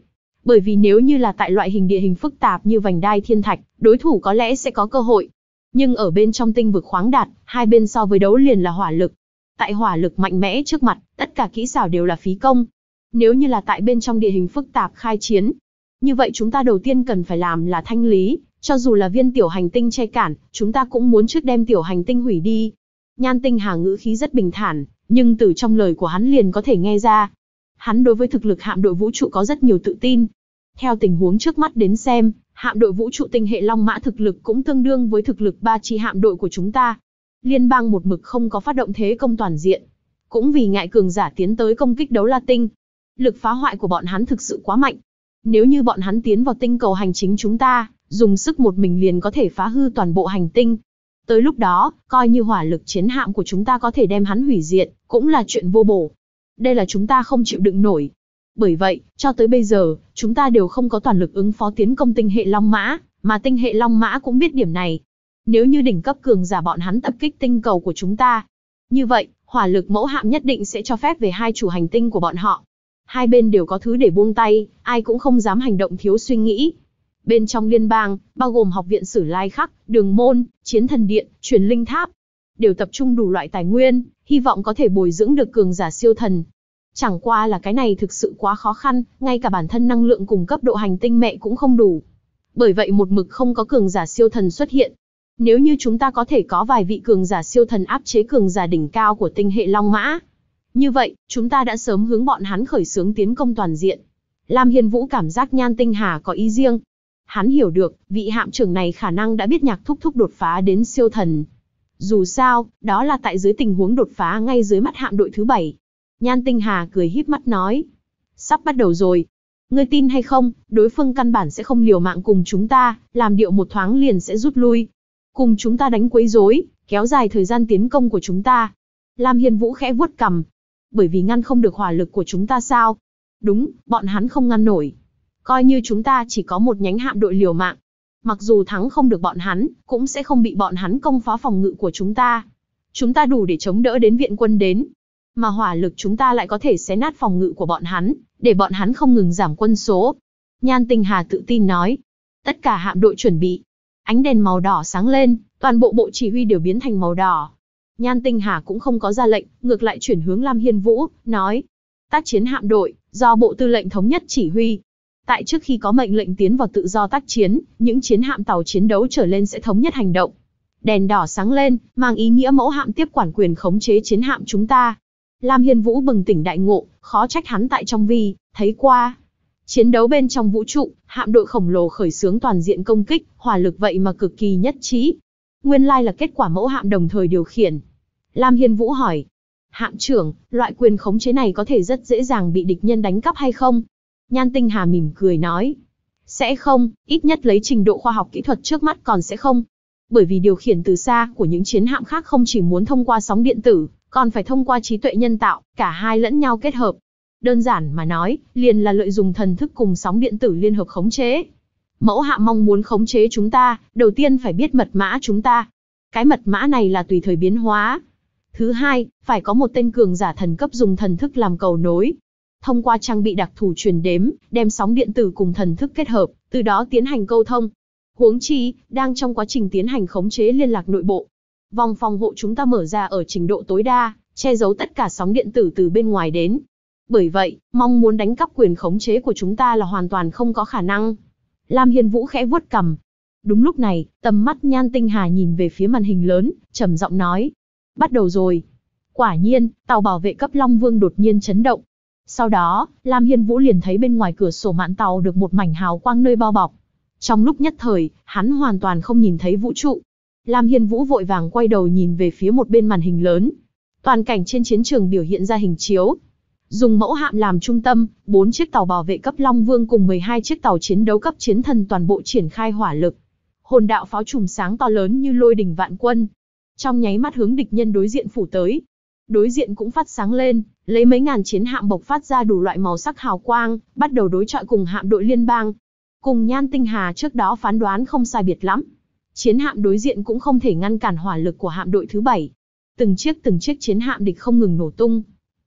Bởi vì nếu như là tại loại hình địa hình phức tạp như vành đai thiên thạch, đối thủ có lẽ sẽ có cơ hội. Nhưng ở bên trong tinh vực khoáng đạt, hai bên so với đấu liền là hỏa lực. Tại hỏa lực mạnh mẽ trước mặt, tất cả kỹ xảo đều là phí công. Nếu như là tại bên trong địa hình phức tạp khai chiến, như vậy chúng ta đầu tiên cần phải làm là thanh lý, cho dù là viên tiểu hành tinh che cản, chúng ta cũng muốn trước đem tiểu hành tinh hủy đi. Nhan Tinh Hà ngữ khí rất bình thản, nhưng từ trong lời của hắn liền có thể nghe ra. Hắn đối với thực lực hạm đội vũ trụ có rất nhiều tự tin. Theo tình huống trước mắt đến xem, hạm đội vũ trụ tinh hệ Long Mã thực lực cũng tương đương với thực lực 3 chi hạm đội của chúng ta. Liên bang một mực không có phát động thế công toàn diện. Cũng vì ngại cường giả tiến tới công kích Đấu La Tinh. Lực phá hoại của bọn hắn thực sự quá mạnh. Nếu như bọn hắn tiến vào tinh cầu hành chính chúng ta, dùng sức một mình liền có thể phá hư toàn bộ hành tinh. Tới lúc đó, coi như hỏa lực chiến hạm của chúng ta có thể đem hắn hủy diệt, cũng là chuyện vô bổ. Đây là chúng ta không chịu đựng nổi. Bởi vậy, cho tới bây giờ, chúng ta đều không có toàn lực ứng phó tiến công tinh hệ Long Mã, mà tinh hệ Long Mã cũng biết điểm này. Nếu như đỉnh cấp cường giả bọn hắn tập kích tinh cầu của chúng ta, như vậy, hỏa lực mẫu hạm nhất định sẽ cho phép về hai chủ hành tinh của bọn họ. Hai bên đều có thứ để buông tay, ai cũng không dám hành động thiếu suy nghĩ. Bên trong liên bang, bao gồm Học viện Sử Lai Khắc, Đường Môn, Chiến Thần Điện, Truyền Linh Tháp, đều tập trung đủ loại tài nguyên, hy vọng có thể bồi dưỡng được cường giả siêu thần. Chẳng qua là cái này thực sự quá khó khăn, ngay cả bản thân năng lượng cùng cấp độ hành tinh mẹ cũng không đủ. Bởi vậy một mực không có cường giả siêu thần xuất hiện. Nếu như chúng ta có thể có vài vị cường giả siêu thần áp chế cường giả đỉnh cao của tinh hệ Long Mã, như vậy, chúng ta đã sớm hướng bọn hắn khởi xướng tiến công toàn diện. Lam Hiên Vũ cảm giác Nhan Tinh Hà có ý riêng. Hắn hiểu được, vị hạm trưởng này khả năng đã biết Nhạc Thúc Thúc đột phá đến siêu thần. Dù sao, đó là tại dưới tình huống đột phá ngay dưới mắt hạm đội thứ 7. Nhan Tinh Hà cười híp mắt nói. Sắp bắt đầu rồi. Ngươi tin hay không, đối phương căn bản sẽ không liều mạng cùng chúng ta, làm điệu một thoáng liền sẽ rút lui. Cùng chúng ta đánh quấy rối, kéo dài thời gian tiến công của chúng ta. Lam Hiên Vũ khẽ vuốt cằm. Bởi vì ngăn không được hỏa lực của chúng ta sao? Đúng, bọn hắn không ngăn nổi. Coi như chúng ta chỉ có một nhánh hạm đội liều mạng. Mặc dù thắng không được bọn hắn, cũng sẽ không bị bọn hắn công phá phòng ngự của chúng ta. Chúng ta đủ để chống đỡ đến viện quân đến. Mà hỏa lực chúng ta lại có thể xé nát phòng ngự của bọn hắn, để bọn hắn không ngừng giảm quân số. Nhan Tinh Hà tự tin nói. Tất cả hạm đội chuẩn bị. Ánh đèn màu đỏ sáng lên, toàn bộ bộ chỉ huy đều biến thành màu đỏ. Nhan Tinh Hà cũng không có ra lệnh, ngược lại chuyển hướng Lam Hiên Vũ, nói. Tác chiến hạm đội, do Bộ Tư lệnh Thống nhất chỉ huy. Tại trước khi có mệnh lệnh tiến vào tự do tác chiến, những chiến hạm tàu chiến đấu trở lên sẽ thống nhất hành động. Đèn đỏ sáng lên, mang ý nghĩa mẫu hạm tiếp quản quyền khống chế chiến hạm chúng ta. Lam Hiên Vũ bừng tỉnh đại ngộ, khó trách hắn tại trong vi, thấy qua. Chiến đấu bên trong vũ trụ, hạm đội khổng lồ khởi xướng toàn diện công kích, hỏa lực vậy mà cực kỳ nhất trí. Nguyên lai là kết quả mẫu hạm đồng thời điều khiển. Lam Hiên Vũ hỏi. Hạm trưởng, loại quyền khống chế này có thể rất dễ dàng bị địch nhân đánh cắp hay không? Nhan Tinh Hà mỉm cười nói. Sẽ không, ít nhất lấy trình độ khoa học kỹ thuật trước mắt còn sẽ không. Bởi vì điều khiển từ xa của những chiến hạm khác không chỉ muốn thông qua sóng điện tử, còn phải thông qua trí tuệ nhân tạo, cả hai lẫn nhau kết hợp. Đơn giản mà nói, liền là lợi dụng thần thức cùng sóng điện tử liên hợp khống chế. Mẫu hạm mong muốn khống chế chúng ta, đầu tiên phải biết mật mã chúng ta. Cái mật mã này là tùy thời biến hóa. Thứ hai, phải có một tên cường giả thần cấp dùng thần thức làm cầu nối. Thông qua trang bị đặc thù truyền đếm, đem sóng điện tử cùng thần thức kết hợp, từ đó tiến hành câu thông. Huống chi, đang trong quá trình tiến hành khống chế liên lạc nội bộ. Vòng phòng hộ chúng ta mở ra ở trình độ tối đa, che giấu tất cả sóng điện tử từ bên ngoài đến. Bởi vậy, mong muốn đánh cắp quyền khống chế của chúng ta là hoàn toàn không có khả năng. Lam Hiên Vũ khẽ vuốt cằm. Đúng lúc này, tầm mắt Nhan Tinh Hà nhìn về phía màn hình lớn, trầm giọng nói. Bắt đầu rồi. Quả nhiên, tàu bảo vệ cấp Long Vương đột nhiên chấn động. Sau đó, Lam Hiên Vũ liền thấy bên ngoài cửa sổ mạn tàu được một mảnh hào quang nơi bao bọc. Trong lúc nhất thời, hắn hoàn toàn không nhìn thấy vũ trụ. Lam Hiên Vũ vội vàng quay đầu nhìn về phía một bên màn hình lớn. Toàn cảnh trên chiến trường biểu hiện ra hình chiếu. Dùng mẫu hạm làm trung tâm, 4 chiếc tàu bảo vệ cấp Long Vương cùng 12 chiếc tàu chiến đấu cấp chiến thần toàn bộ triển khai hỏa lực. Hồn đạo pháo chùm sáng to lớn như lôi đình vạn quân. Trong nháy mắt hướng địch nhân đối diện phủ tới. Đối diện cũng phát sáng lên, lấy mấy ngàn chiến hạm bộc phát ra đủ loại màu sắc hào quang, bắt đầu đối chọi cùng hạm đội liên bang. Cùng Nhan Tinh Hà trước đó phán đoán không sai biệt lắm. Chiến hạm đối diện cũng không thể ngăn cản hỏa lực của hạm đội thứ 7. Từng chiếc chiến hạm địch không ngừng nổ tung.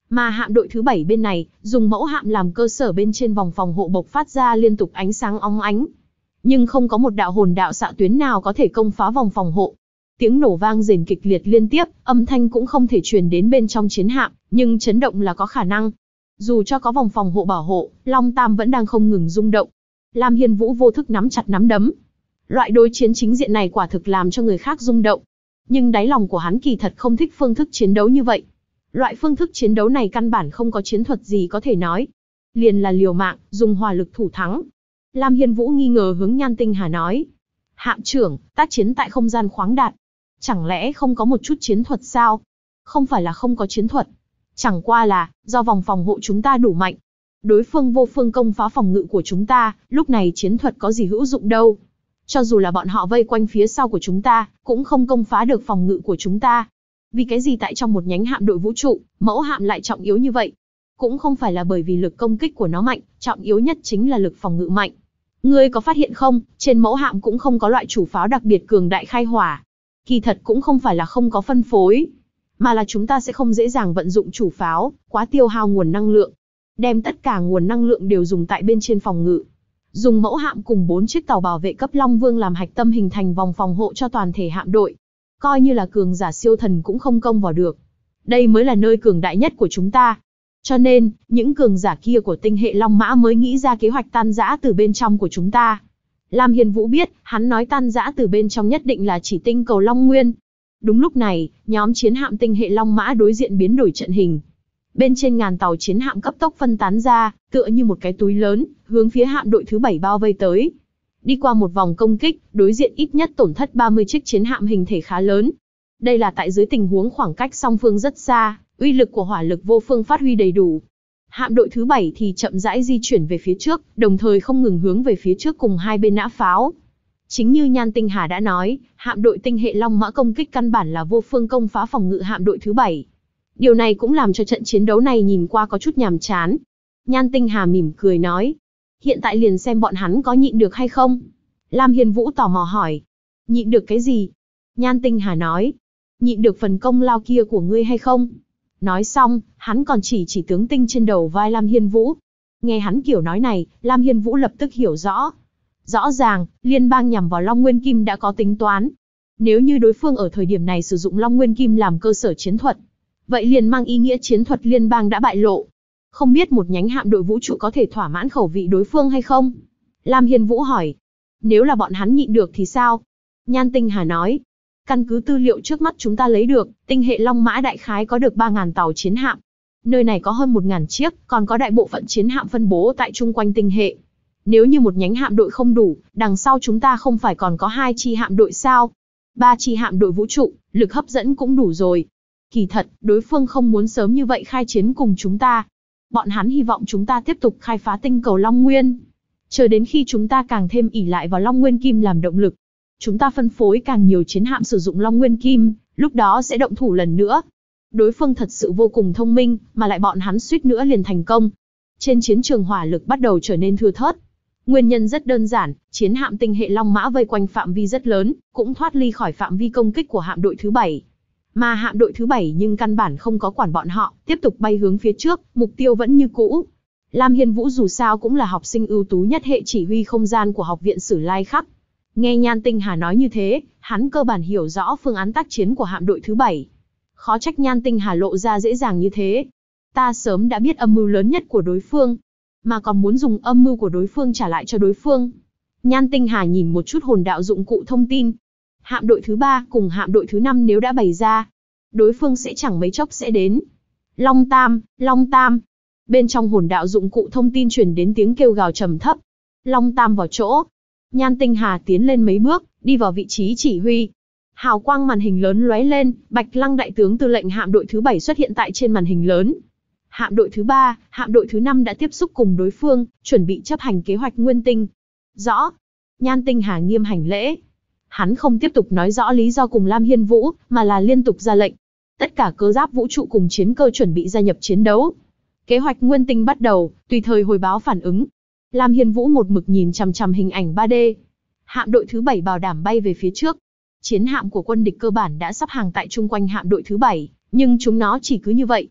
Mà hạm đội thứ 7 bên này, dùng mẫu hạm làm cơ sở, bên trên vòng phòng hộ bộc phát ra liên tục ánh sáng óng ánh. Nhưng không có một đạo hồn đạo xạ tuyến nào có thể công phá vòng phòng hộ. Tiếng nổ vang rền kịch liệt liên tiếp, âm thanh cũng không thể truyền đến bên trong chiến hạm, nhưng chấn động là có khả năng. Dù cho có vòng phòng hộ bảo hộ, Long Tam vẫn đang không ngừng rung động. Lam Hiên Vũ vô thức nắm chặt nắm đấm. Loại đối chiến chính diện này quả thực làm cho người khác rung động. Nhưng đáy lòng của hắn kỳ thật không thích phương thức chiến đấu như vậy. Loại phương thức chiến đấu này căn bản không có chiến thuật gì có thể nói. Liền là liều mạng, dùng hỏa lực thủ thắng. Lam Hiên Vũ nghi ngờ hướng Nhan Tinh Hà nói. Hạm trưởng, tác chiến tại không gian khoáng đạt. Chẳng lẽ không có một chút chiến thuật sao? Không phải là không có chiến thuật. Chẳng qua là, do vòng phòng hộ chúng ta đủ mạnh. Đối phương vô phương công phá phòng ngự của chúng ta, lúc này chiến thuật có gì hữu dụng đâu. Cho dù là bọn họ vây quanh phía sau của chúng ta, cũng không công phá được phòng ngự của chúng ta. Vì cái gì tại trong một nhánh hạm đội vũ trụ, mẫu hạm lại trọng yếu như vậy? Cũng không phải là bởi vì lực công kích của nó mạnh, trọng yếu nhất chính là lực phòng ngự mạnh. Ngươi có phát hiện không, trên mẫu hạm cũng không có loại chủ pháo đặc biệt cường đại khai hỏa. Kỳ thật cũng không phải là không có phân phối, mà là chúng ta sẽ không dễ dàng vận dụng chủ pháo, quá tiêu hao nguồn năng lượng. Đem tất cả nguồn năng lượng đều dùng tại bên trên phòng ngự. Dùng mẫu hạm cùng 4 chiếc tàu bảo vệ cấp Long Vương làm hạch tâm hình thành vòng phòng hộ cho toàn thể hạm đội. Coi như là cường giả siêu thần cũng không công vào được. Đây mới là nơi cường đại nhất của chúng ta. Cho nên, những cường giả kia của tinh hệ Long Mã mới nghĩ ra kế hoạch tan rã từ bên trong của chúng ta. Lam Hiên Vũ biết, hắn nói tan rã từ bên trong nhất định là chỉ tinh cầu Long Nguyên. Đúng lúc này, nhóm chiến hạm tinh hệ Long Mã đối diện biến đổi trận hình. Bên trên ngàn tàu chiến hạm cấp tốc phân tán ra, tựa như một cái túi lớn, hướng phía hạm đội thứ 7 bao vây tới. Đi qua một vòng công kích, đối diện ít nhất tổn thất 30 chiếc chiến hạm hình thể khá lớn. Đây là tại dưới tình huống khoảng cách song phương rất xa, uy lực của hỏa lực vô phương phát huy đầy đủ. Hạm đội thứ 7 thì chậm rãi di chuyển về phía trước, đồng thời không ngừng hướng về phía trước cùng hai bên nã pháo. Chính như Nhan Tinh Hà đã nói, hạm đội tinh hệ Long Mã công kích căn bản là vô phương công phá phòng ngự hạm đội thứ 7. Điều này cũng làm cho trận chiến đấu này nhìn qua có chút nhàm chán. Nhan Tinh Hà mỉm cười nói, hiện tại liền xem bọn hắn có nhịn được hay không. Lam Hiên Vũ tò mò hỏi, nhịn được cái gì? Nhan Tinh Hà nói, nhịn được phần công lao kia của ngươi hay không? Nói xong, hắn còn chỉ tướng tinh trên đầu vai Lam Hiên Vũ. Nghe hắn kiểu nói này, Lam Hiên Vũ lập tức hiểu rõ. Rõ ràng, liên bang nhằm vào Long Nguyên Kim đã có tính toán. Nếu như đối phương ở thời điểm này sử dụng Long Nguyên Kim làm cơ sở chiến thuật, vậy liền mang ý nghĩa chiến thuật liên bang đã bại lộ. Không biết một nhánh hạm đội vũ trụ có thể thỏa mãn khẩu vị đối phương hay không? Lam Hiên Vũ hỏi. Nếu là bọn hắn nhịn được thì sao? Nhan Tinh Hà nói. Căn cứ tư liệu trước mắt chúng ta lấy được, tinh hệ Long Mã đại khái có được 3.000 tàu chiến hạm. Nơi này có hơn 1.000 chiếc, còn có đại bộ phận chiến hạm phân bố tại chung quanh tinh hệ. Nếu như một nhánh hạm đội không đủ, đằng sau chúng ta không phải còn có 2 chi hạm đội sao? 3 chi hạm đội vũ trụ, lực hấp dẫn cũng đủ rồi. Kỳ thật, đối phương không muốn sớm như vậy khai chiến cùng chúng ta. Bọn hắn hy vọng chúng ta tiếp tục khai phá tinh cầu Long Nguyên. Chờ đến khi chúng ta càng thêm ỷ lại vào Long Nguyên Kim làm động lực. Chúng ta phân phối càng nhiều chiến hạm sử dụng Long Nguyên Kim, lúc đó sẽ động thủ lần nữa. Đối phương thật sự vô cùng thông minh, mà lại bọn hắn suýt nữa liền thành công. Trên chiến trường hỏa lực bắt đầu trở nên thưa thớt. Nguyên nhân rất đơn giản, chiến hạm tinh hệ Long Mã vây quanh phạm vi rất lớn, cũng thoát ly khỏi phạm vi công kích của hạm đội thứ 7. Mà hạm đội thứ 7 nhưng căn bản không có quản bọn họ, tiếp tục bay hướng phía trước, mục tiêu vẫn như cũ. Lam Hiên Vũ dù sao cũng là học sinh ưu tú nhất hệ chỉ huy không gian của Học viện Sử Lai Khắc. Nghe Nhan Tinh Hà nói như thế, hắn cơ bản hiểu rõ phương án tác chiến của hạm đội thứ 7. Khó trách Nhan Tinh Hà lộ ra dễ dàng như thế. Ta sớm đã biết âm mưu lớn nhất của đối phương, mà còn muốn dùng âm mưu của đối phương trả lại cho đối phương. Nhan Tinh Hà nhìn một chút hồn đạo dụng cụ thông tin. Hạm đội thứ 3 cùng hạm đội thứ 5 nếu đã bày ra, đối phương sẽ chẳng mấy chốc sẽ đến. Long Tam, Long Tam. Bên trong hồn đạo dụng cụ thông tin truyền đến tiếng kêu gào trầm thấp. Long Tam vào chỗ. Nhan Tinh Hà tiến lên mấy bước, đi vào vị trí chỉ huy. Hào quang màn hình lớn lóe lên, Bạch Lăng đại tướng tư lệnh hạm đội thứ 7 xuất hiện tại trên màn hình lớn. Hạm đội thứ 3, hạm đội thứ 5 đã tiếp xúc cùng đối phương, chuẩn bị chấp hành kế hoạch Nguyên Tinh. Rõ. Nhan Tinh Hà nghiêm hành lễ. Hắn không tiếp tục nói rõ lý do cùng Lam Hiên Vũ, mà là liên tục ra lệnh. Tất cả cơ giáp vũ trụ cùng chiến cơ chuẩn bị gia nhập chiến đấu. Kế hoạch Nguyên Tinh bắt đầu, tùy thời hồi báo phản ứng. Lam Hiên Vũ một mực nhìn chằm chằm hình ảnh 3D. Hạm đội thứ 7 bảo đảm bay về phía trước. Chiến hạm của quân địch cơ bản đã sắp hàng tại chung quanh hạm đội thứ 7, nhưng chúng nó chỉ cứ như vậy.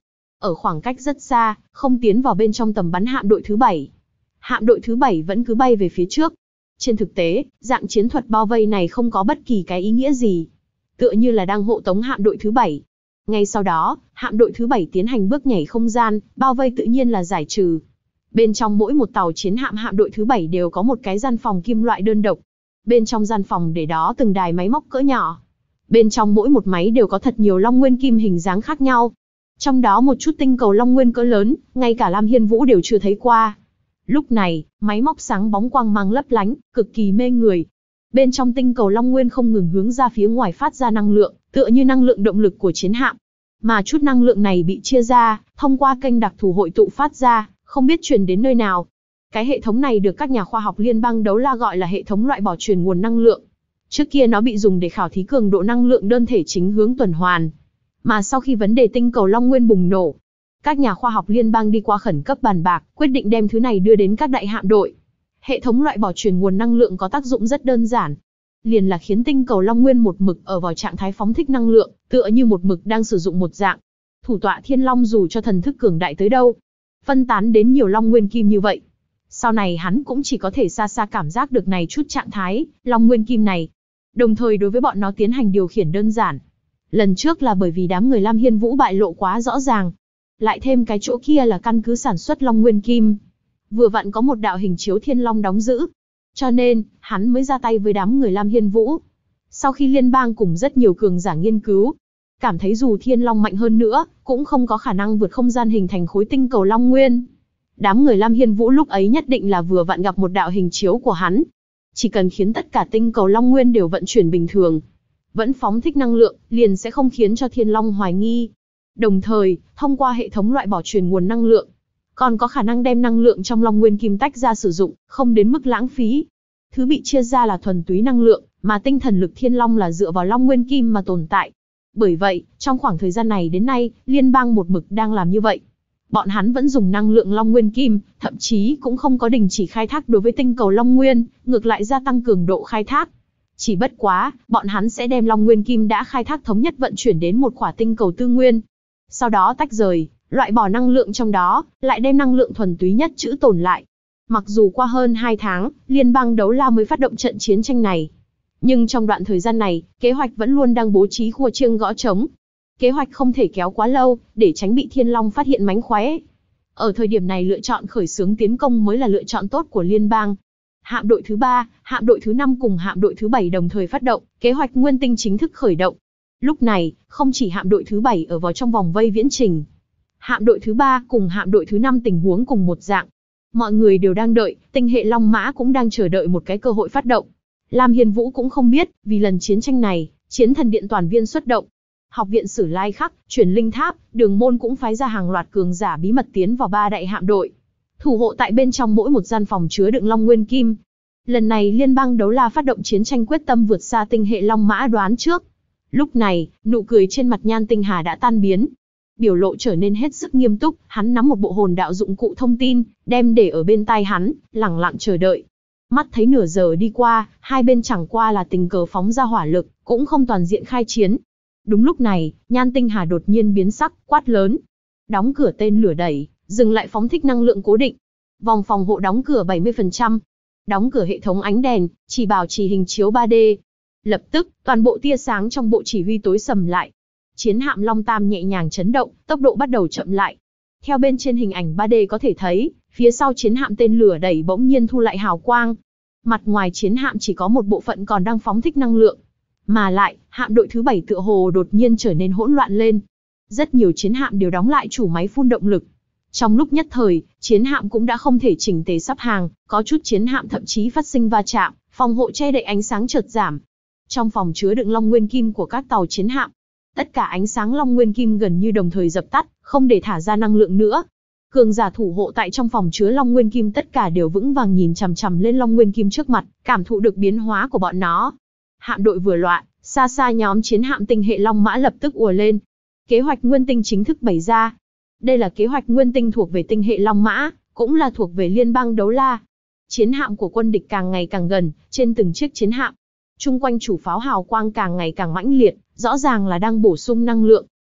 ở khoảng cách rất xa, không tiến vào bên trong tầm bắn hạm đội thứ 7. Hạm đội thứ 7 vẫn cứ bay về phía trước. Trên thực tế, dạng chiến thuật bao vây này không có bất kỳ cái ý nghĩa gì. Tựa như là đang hộ tống hạm đội thứ 7. Ngay sau đó, hạm đội thứ 7 tiến hành bước nhảy không gian, bao vây tự nhiên là giải trừ. Bên trong mỗi một tàu chiến hạm hạm đội thứ 7 đều có một cái gian phòng kim loại đơn độc. Bên trong gian phòng để đó từng đài máy móc cỡ nhỏ. Bên trong mỗi một máy đều có thật nhiều long nguyên kim hình dáng khác nhau. Trong đó một chút tinh cầu long nguyên cỡ lớn, ngay cả Lam Hiên Vũ đều chưa thấy qua. Lúc này, máy móc sáng bóng quang mang lấp lánh, cực kỳ mê người. Bên trong tinh cầu long nguyên không ngừng hướng ra phía ngoài phát ra năng lượng, tựa như năng lượng động lực của chiến hạm. Mà chút năng lượng này bị chia ra, thông qua kênh đặc thù hội tụ phát ra, không biết truyền đến nơi nào. Cái hệ thống này được các nhà khoa học liên bang Đấu La gọi là hệ thống loại bỏ truyền nguồn năng lượng. Trước kia nó bị dùng để khảo thí cường độ năng lượng đơn thể chính hướng tuần hoàn. Mà sau khi vấn đề tinh cầu Long Nguyên bùng nổ, các nhà khoa học liên bang đi qua khẩn cấp bàn bạc, quyết định đem thứ này đưa đến các đại hạm đội. Hệ thống loại bỏ truyền nguồn năng lượng có tác dụng rất đơn giản. Liền là khiến tinh cầu Long Nguyên một mực ở vào trạng thái phóng thích năng lượng, tựa như một mực đang sử dụng một dạng. Thủ tọa Thiên Long dù cho thần thức cường đại tới đâu, phân tán đến nhiều Long Nguyên Kim như vậy. Sau này hắn cũng chỉ có thể xa xa cảm giác được này chút trạng thái, Long Nguyên Kim này. Đồng thời đối với bọn nó tiến hành điều khiển đơn giản. Lần trước là bởi vì đám người Lam Hiên Vũ bại lộ quá rõ ràng. Lại thêm cái chỗ kia là căn cứ sản xuất Long Nguyên Kim. Vừa vặn có một đạo hình chiếu Thiên Long đóng giữ. Cho nên, hắn mới ra tay với đám người Lam Hiên Vũ. Sau khi liên bang cùng rất nhiều cường giả nghiên cứu, cảm thấy dù Thiên Long mạnh hơn nữa, cũng không có khả năng vượt không gian hình thành khối tinh cầu Long Nguyên. Đám người Lam Hiên Vũ lúc ấy nhất định là vừa vặn gặp một đạo hình chiếu của hắn. Chỉ cần khiến tất cả tinh cầu Long Nguyên đều vận chuyển bình thường, vẫn phóng thích năng lượng, liền sẽ không khiến cho Thiên Long hoài nghi. Đồng thời, thông qua hệ thống loại bỏ truyền nguồn năng lượng, còn có khả năng đem năng lượng trong Long Nguyên Kim tách ra sử dụng, không đến mức lãng phí. Thứ bị chia ra là thuần túy năng lượng, mà tinh thần lực Thiên Long là dựa vào Long Nguyên Kim mà tồn tại. Bởi vậy, trong khoảng thời gian này đến nay, liên bang một mực đang làm như vậy. Bọn hắn vẫn dùng năng lượng Long Nguyên Kim, thậm chí cũng không có đình chỉ khai thác đối với tinh cầu Long Nguyên, ngược lại gia tăng cường độ khai thác. Chỉ bất quá, bọn hắn sẽ đem Long Nguyên Kim đã khai thác thống nhất vận chuyển đến một khỏa tinh cầu tư nguyên. Sau đó tách rời, loại bỏ năng lượng trong đó, lại đem năng lượng thuần túy nhất trữ tồn lại. Mặc dù qua hơn 2 tháng, liên bang Đấu La mới phát động trận chiến tranh này. Nhưng trong đoạn thời gian này, kế hoạch vẫn luôn đang bố trí khua chiêng gõ trống. Kế hoạch không thể kéo quá lâu, để tránh bị Thiên Long phát hiện mánh khóe. Ở thời điểm này lựa chọn khởi xướng tiến công mới là lựa chọn tốt của liên bang. Hạm đội thứ 3, hạm đội thứ 5 cùng hạm đội thứ 7 đồng thời phát động, kế hoạch Nguyên Tinh chính thức khởi động. Lúc này, không chỉ hạm đội thứ 7 ở vào trong vòng vây viễn trình. Hạm đội thứ 3 cùng hạm đội thứ 5 tình huống cùng một dạng. Mọi người đều đang đợi, tinh hệ Long Mã cũng đang chờ đợi một cái cơ hội phát động. Lam Hiên Vũ cũng không biết, vì lần chiến tranh này, Chiến Thần Điện toàn viên xuất động. Học viện Sử Lai Khắc, Truyền Linh Tháp, Đường Môn cũng phái ra hàng loạt cường giả bí mật tiến vào 3 đại hạm đội, thủ hộ tại bên trong mỗi một gian phòng chứa đựng Long Nguyên Kim. Lần này liên bang Đấu La phát động chiến tranh quyết tâm vượt xa tinh hệ Long Mã đoán trước. Lúc này, nụ cười trên mặt Nhan Tinh Hà đã tan biến. Biểu lộ trở nên hết sức nghiêm túc, hắn nắm một bộ hồn đạo dụng cụ thông tin, đem để ở bên tai hắn, lẳng lặng chờ đợi. Mắt thấy nửa giờ đi qua, hai bên chẳng qua là tình cờ phóng ra hỏa lực, cũng không toàn diện khai chiến. Đúng lúc này, Nhan Tinh Hà đột nhiên biến sắc, quát lớn. Đóng cửa tên lửa đẩy, dừng lại phóng thích năng lượng cố định. Vòng phòng hộ đóng cửa 70%. Đóng cửa hệ thống ánh đèn, chỉ bảo trì hình chiếu 3D. Lập tức, toàn bộ tia sáng trong bộ chỉ huy tối sầm lại. Chiến hạm Long Tam nhẹ nhàng chấn động, tốc độ bắt đầu chậm lại. Theo bên trên hình ảnh 3D có thể thấy, phía sau chiến hạm tên lửa đẩy bỗng nhiên thu lại hào quang. Mặt ngoài chiến hạm chỉ có một bộ phận còn đang phóng thích năng lượng. Mà lại, hạm đội thứ 7 tựa hồ đột nhiên trở nên hỗn loạn lên. Rất nhiều chiến hạm đều đóng lại chủ máy phun động lực. Trong lúc nhất thời, chiến hạm cũng đã không thể chỉnh tề sắp hàng, có chút chiến hạm thậm chí phát sinh va chạm, phòng hộ che đậy ánh sáng chợt giảm. Trong phòng chứa đựng Long Nguyên Kim của các tàu chiến hạm, tất cả ánh sáng Long Nguyên Kim gần như đồng thời dập tắt, không để thả ra năng lượng nữa. Cường giả thủ hộ tại trong phòng chứa Long Nguyên Kim tất cả đều vững vàng nhìn chằm chằm lên Long Nguyên Kim trước mặt, cảm thụ được biến hóa của bọn nó. Hạm đội vừa loạn, xa xa nhóm chiến hạm tinh hệ Long Mã lập tức ùa lên. Kế hoạch Nguyên Tinh chính thức bày ra. Đây là kế hoạch Nguyên Tinh thuộc về tinh hệ Long Mã, cũng là thuộc về liên bang Đấu La. Chiến hạm của quân địch càng ngày càng gần, trên từng chiếc chiến hạm, chung quanh chủ pháo hào quang càng ngày càng mãnh liệt, rõ ràng là đang bổ sung năng lượng.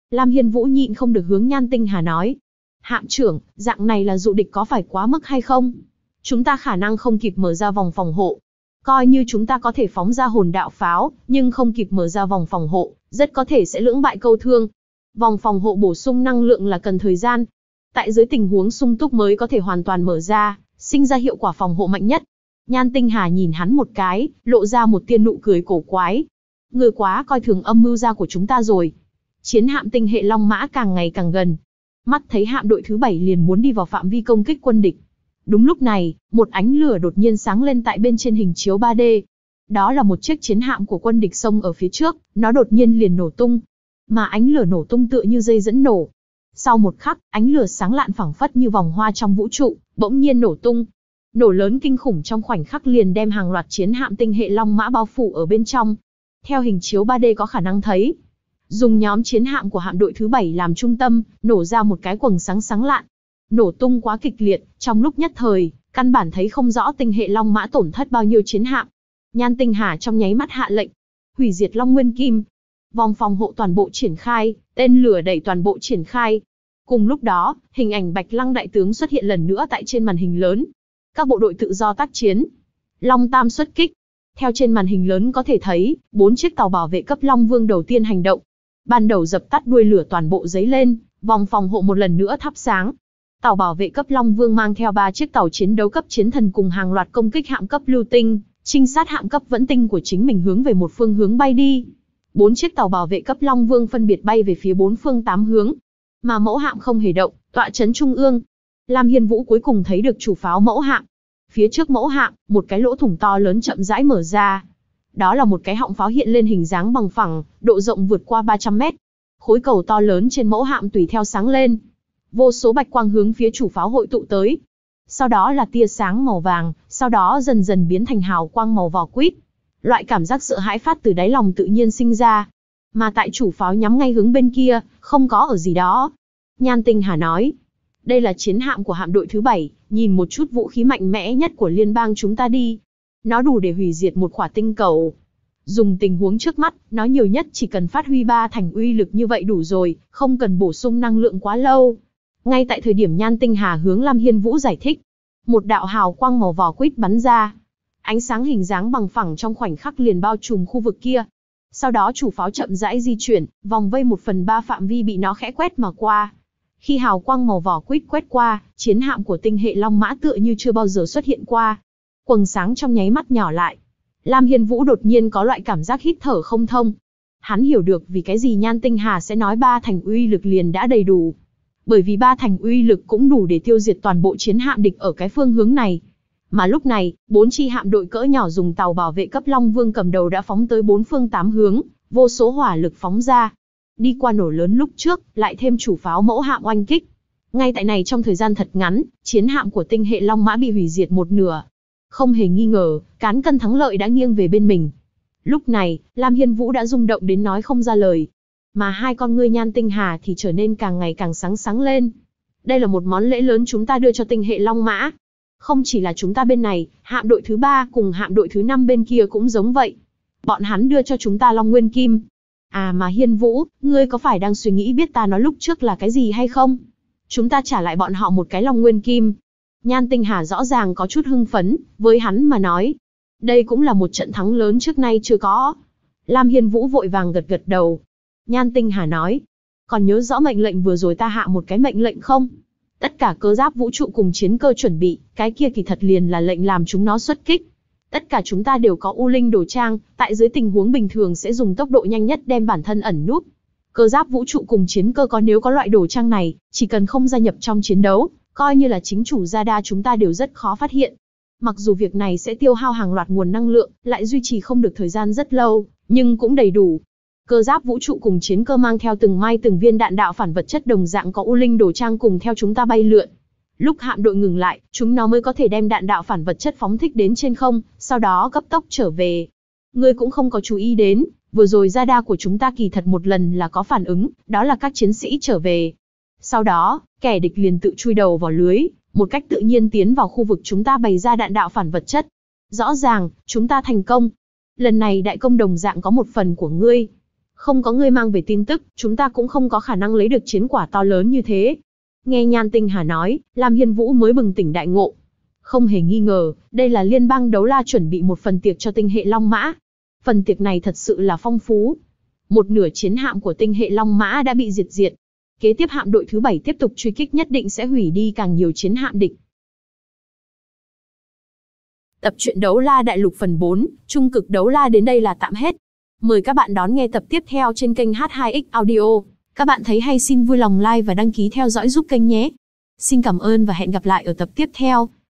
Lam Hiên Vũ nhịn không được hướng Nhan Tinh Hà nói. Hạm trưởng, dạng này là dụ địch có phải quá mức hay không? Chúng ta khả năng không kịp mở ra vòng phòng hộ. Coi như chúng ta có thể phóng ra hồn đạo pháo, nhưng không kịp mở ra vòng phòng hộ, rất có thể sẽ lưỡng bại câu thương. Vòng phòng hộ bổ sung năng lượng là cần thời gian. Tại dưới tình huống sung túc mới có thể hoàn toàn mở ra, sinh ra hiệu quả phòng hộ mạnh nhất. Nhan Tinh Hà nhìn hắn một cái, lộ ra một tia nụ cười cổ quái. Người quá coi thường âm mưu gia của chúng ta rồi. Chiến hạm tinh hệ Long Mã càng ngày càng gần. Mắt thấy hạm đội thứ 7 liền muốn đi vào phạm vi công kích quân địch. Đúng lúc này, một ánh lửa đột nhiên sáng lên tại bên trên hình chiếu 3D. Đó là một chiếc chiến hạm của quân địch xông ở phía trước, nó đột nhiên liền nổ tung. Mà ánh lửa nổ tung tựa như dây dẫn nổ. Sau một khắc, ánh lửa sáng lạn phảng phất như vòng hoa trong vũ trụ, bỗng nhiên nổ tung. Nổ lớn kinh khủng trong khoảnh khắc liền đem hàng loạt chiến hạm tinh hệ Long Mã bao phủ ở bên trong. Theo hình chiếu 3D có khả năng thấy, dùng nhóm chiến hạm của hạm đội thứ 7 làm trung tâm, nổ ra một cái quầng sáng sáng lạn. Nổ tung quá kịch liệt, trong lúc nhất thời, căn bản thấy không rõ tinh hệ Long Mã tổn thất bao nhiêu chiến hạm. Nhan Tinh Hà trong nháy mắt hạ lệnh, hủy diệt Long Nguyên Kim. Vòng phòng hộ toàn bộ triển khai, tên lửa đẩy toàn bộ triển khai. Cùng lúc đó, hình ảnh Bạch Lăng đại tướng xuất hiện lần nữa tại trên màn hình lớn. Các bộ đội tự do tác chiến. Long Tam xuất kích. Theo trên màn hình lớn có thể thấy, 4 chiếc tàu bảo vệ cấp Long Vương đầu tiên hành động. Ban đầu dập tắt đuôi lửa toàn bộ giấy lên, vòng phòng hộ một lần nữa thắp sáng. Tàu bảo vệ cấp Long Vương mang theo 3 chiếc tàu chiến đấu cấp chiến thần cùng hàng loạt công kích hạm cấp lưu tinh, trinh sát hạm cấp vẫn tinh của chính mình hướng về một phương hướng bay đi. 4 chiếc tàu bảo vệ cấp Long Vương phân biệt bay về phía 4 phương 8 hướng. Mà mẫu hạm không hề động, tọa trấn trung ương. Lam Hiên Vũ cuối cùng thấy được chủ pháo mẫu hạm. Phía trước mẫu hạm, một cái lỗ thủng to lớn chậm rãi mở ra. Đó là một cái họng pháo hiện lên hình dáng bằng phẳng, độ rộng vượt qua 300 mét. Khối cầu to lớn trên mẫu hạm tùy theo sáng lên. Vô số bạch quang hướng phía chủ pháo hội tụ tới. Sau đó là tia sáng màu vàng, sau đó dần dần biến thành hào quang màu vỏ quýt. Loại cảm giác sợ hãi phát từ đáy lòng tự nhiên sinh ra. Mà tại chủ pháo nhắm ngay hướng bên kia, không có ở gì đó. Nhan Tinh Hà nói, đây là chiến hạm của hạm đội thứ 7, nhìn một chút vũ khí mạnh mẽ nhất của liên bang chúng ta đi. Nó đủ để hủy diệt một khỏa tinh cầu. Dùng tình huống trước mắt, nó nhiều nhất chỉ cần phát huy 3 thành uy lực như vậy đủ rồi, không cần bổ sung năng lượng quá lâu. Ngay tại thời điểm Nhan Tinh Hà hướng Lam Hiên Vũ giải thích, một đạo hào quang màu vỏ quýt bắn ra. Ánh sáng hình dáng bằng phẳng trong khoảnh khắc liền bao trùm khu vực kia. Sau đó chủ pháo chậm rãi di chuyển, vòng vây 1/3 phạm vi bị nó khẽ quét mà qua. Khi hào quang màu vỏ quýt quét qua, chiến hạm của tinh hệ Long Mã tựa như chưa bao giờ xuất hiện qua. Quầng sáng trong nháy mắt nhỏ lại. Lam Hiên Vũ đột nhiên có loại cảm giác hít thở không thông. Hắn hiểu được vì cái gì Nhan Tinh Hà sẽ nói 3 thành uy lực liền đã đầy đủ. Bởi vì 3 thành uy lực cũng đủ để tiêu diệt toàn bộ chiến hạm địch ở cái phương hướng này. Mà lúc này, 4 chi hạm đội cỡ nhỏ dùng tàu bảo vệ cấp Long Vương cầm đầu đã phóng tới 4 phương 8 hướng, vô số hỏa lực phóng ra. Đi qua nổ lớn lúc trước, lại thêm chủ pháo mẫu hạm oanh kích. Ngay tại này trong thời gian thật ngắn, chiến hạm của tinh hệ Long Mã bị hủy diệt một nửa. Không hề nghi ngờ, cán cân thắng lợi đã nghiêng về bên mình. Lúc này, Lam Hiên Vũ đã rung động đến nói không ra lời. Mà hai con ngươi Nhan Tinh Hà thì trở nên càng ngày càng sáng sáng lên. Đây là một món lễ lớn chúng ta đưa cho tinh hệ Long Mã. Không chỉ là chúng ta bên này, hạm đội thứ 3 cùng hạm đội thứ 5 bên kia cũng giống vậy. Bọn hắn đưa cho chúng ta Long Nguyên Kim. À mà Hiên Vũ, ngươi có phải đang suy nghĩ biết ta nói lúc trước là cái gì hay không? Chúng ta trả lại bọn họ một cái Long Nguyên Kim. Nhan Tinh Hà rõ ràng có chút hưng phấn, với hắn mà nói. Đây cũng là một trận thắng lớn trước nay chưa có. Lam Hiên Vũ vội vàng gật gật đầu. Nhan Tinh Hà nói, còn nhớ rõ mệnh lệnh vừa rồi ta hạ một cái mệnh lệnh không? Tất cả cơ giáp vũ trụ cùng chiến cơ chuẩn bị, cái kia kỳ thật liền là lệnh làm chúng nó xuất kích. Tất cả chúng ta đều có U Linh đồ trang, tại dưới tình huống bình thường sẽ dùng tốc độ nhanh nhất đem bản thân ẩn núp. Cơ giáp vũ trụ cùng chiến cơ nếu có loại đồ trang này, chỉ cần không gia nhập trong chiến đấu, coi như là chính chủ Radar chúng ta đều rất khó phát hiện. Mặc dù việc này sẽ tiêu hao hàng loạt nguồn năng lượng, lại duy trì không được thời gian rất lâu, nhưng cũng đầy đủ. Cơ giáp vũ trụ cùng chiến cơ mang theo từng viên đạn đạo phản vật chất đồng dạng có U Linh đồ trang cùng theo chúng ta bay lượn. Lúc hạm đội ngừng lại, chúng nó mới có thể đem đạn đạo phản vật chất phóng thích đến trên không, sau đó cấp tốc trở về. Ngươi cũng không có chú ý đến, vừa rồi radar của chúng ta kỳ thật một lần là có phản ứng, đó là các chiến sĩ trở về. Sau đó, kẻ địch liền tự chui đầu vào lưới, một cách tự nhiên tiến vào khu vực chúng ta bày ra đạn đạo phản vật chất. Rõ ràng, chúng ta thành công. Lần này đại công đồng dạng có một phần của ngươi. Không có ngươi mang về tin tức, chúng ta cũng không có khả năng lấy được chiến quả to lớn như thế. Nghe Nhan Tinh Hà nói, Lam Hiên Vũ mới bừng tỉnh đại ngộ. Không hề nghi ngờ, đây là liên bang đấu la chuẩn bị một phần tiệc cho tinh hệ Long Mã. Phần tiệc này thật sự là phong phú. Một nửa chiến hạm của tinh hệ Long Mã đã bị diệt. Kế tiếp hạm đội thứ 7 tiếp tục truy kích nhất định sẽ hủy đi càng nhiều chiến hạm địch. Tập truyện Đấu La Đại Lục phần 4, Trung cực Đấu La đến đây là tạm hết. Mời các bạn đón nghe tập tiếp theo trên kênh H2X Audio. Các bạn thấy hay xin vui lòng like và đăng ký theo dõi giúp kênh nhé. Xin cảm ơn và hẹn gặp lại ở tập tiếp theo.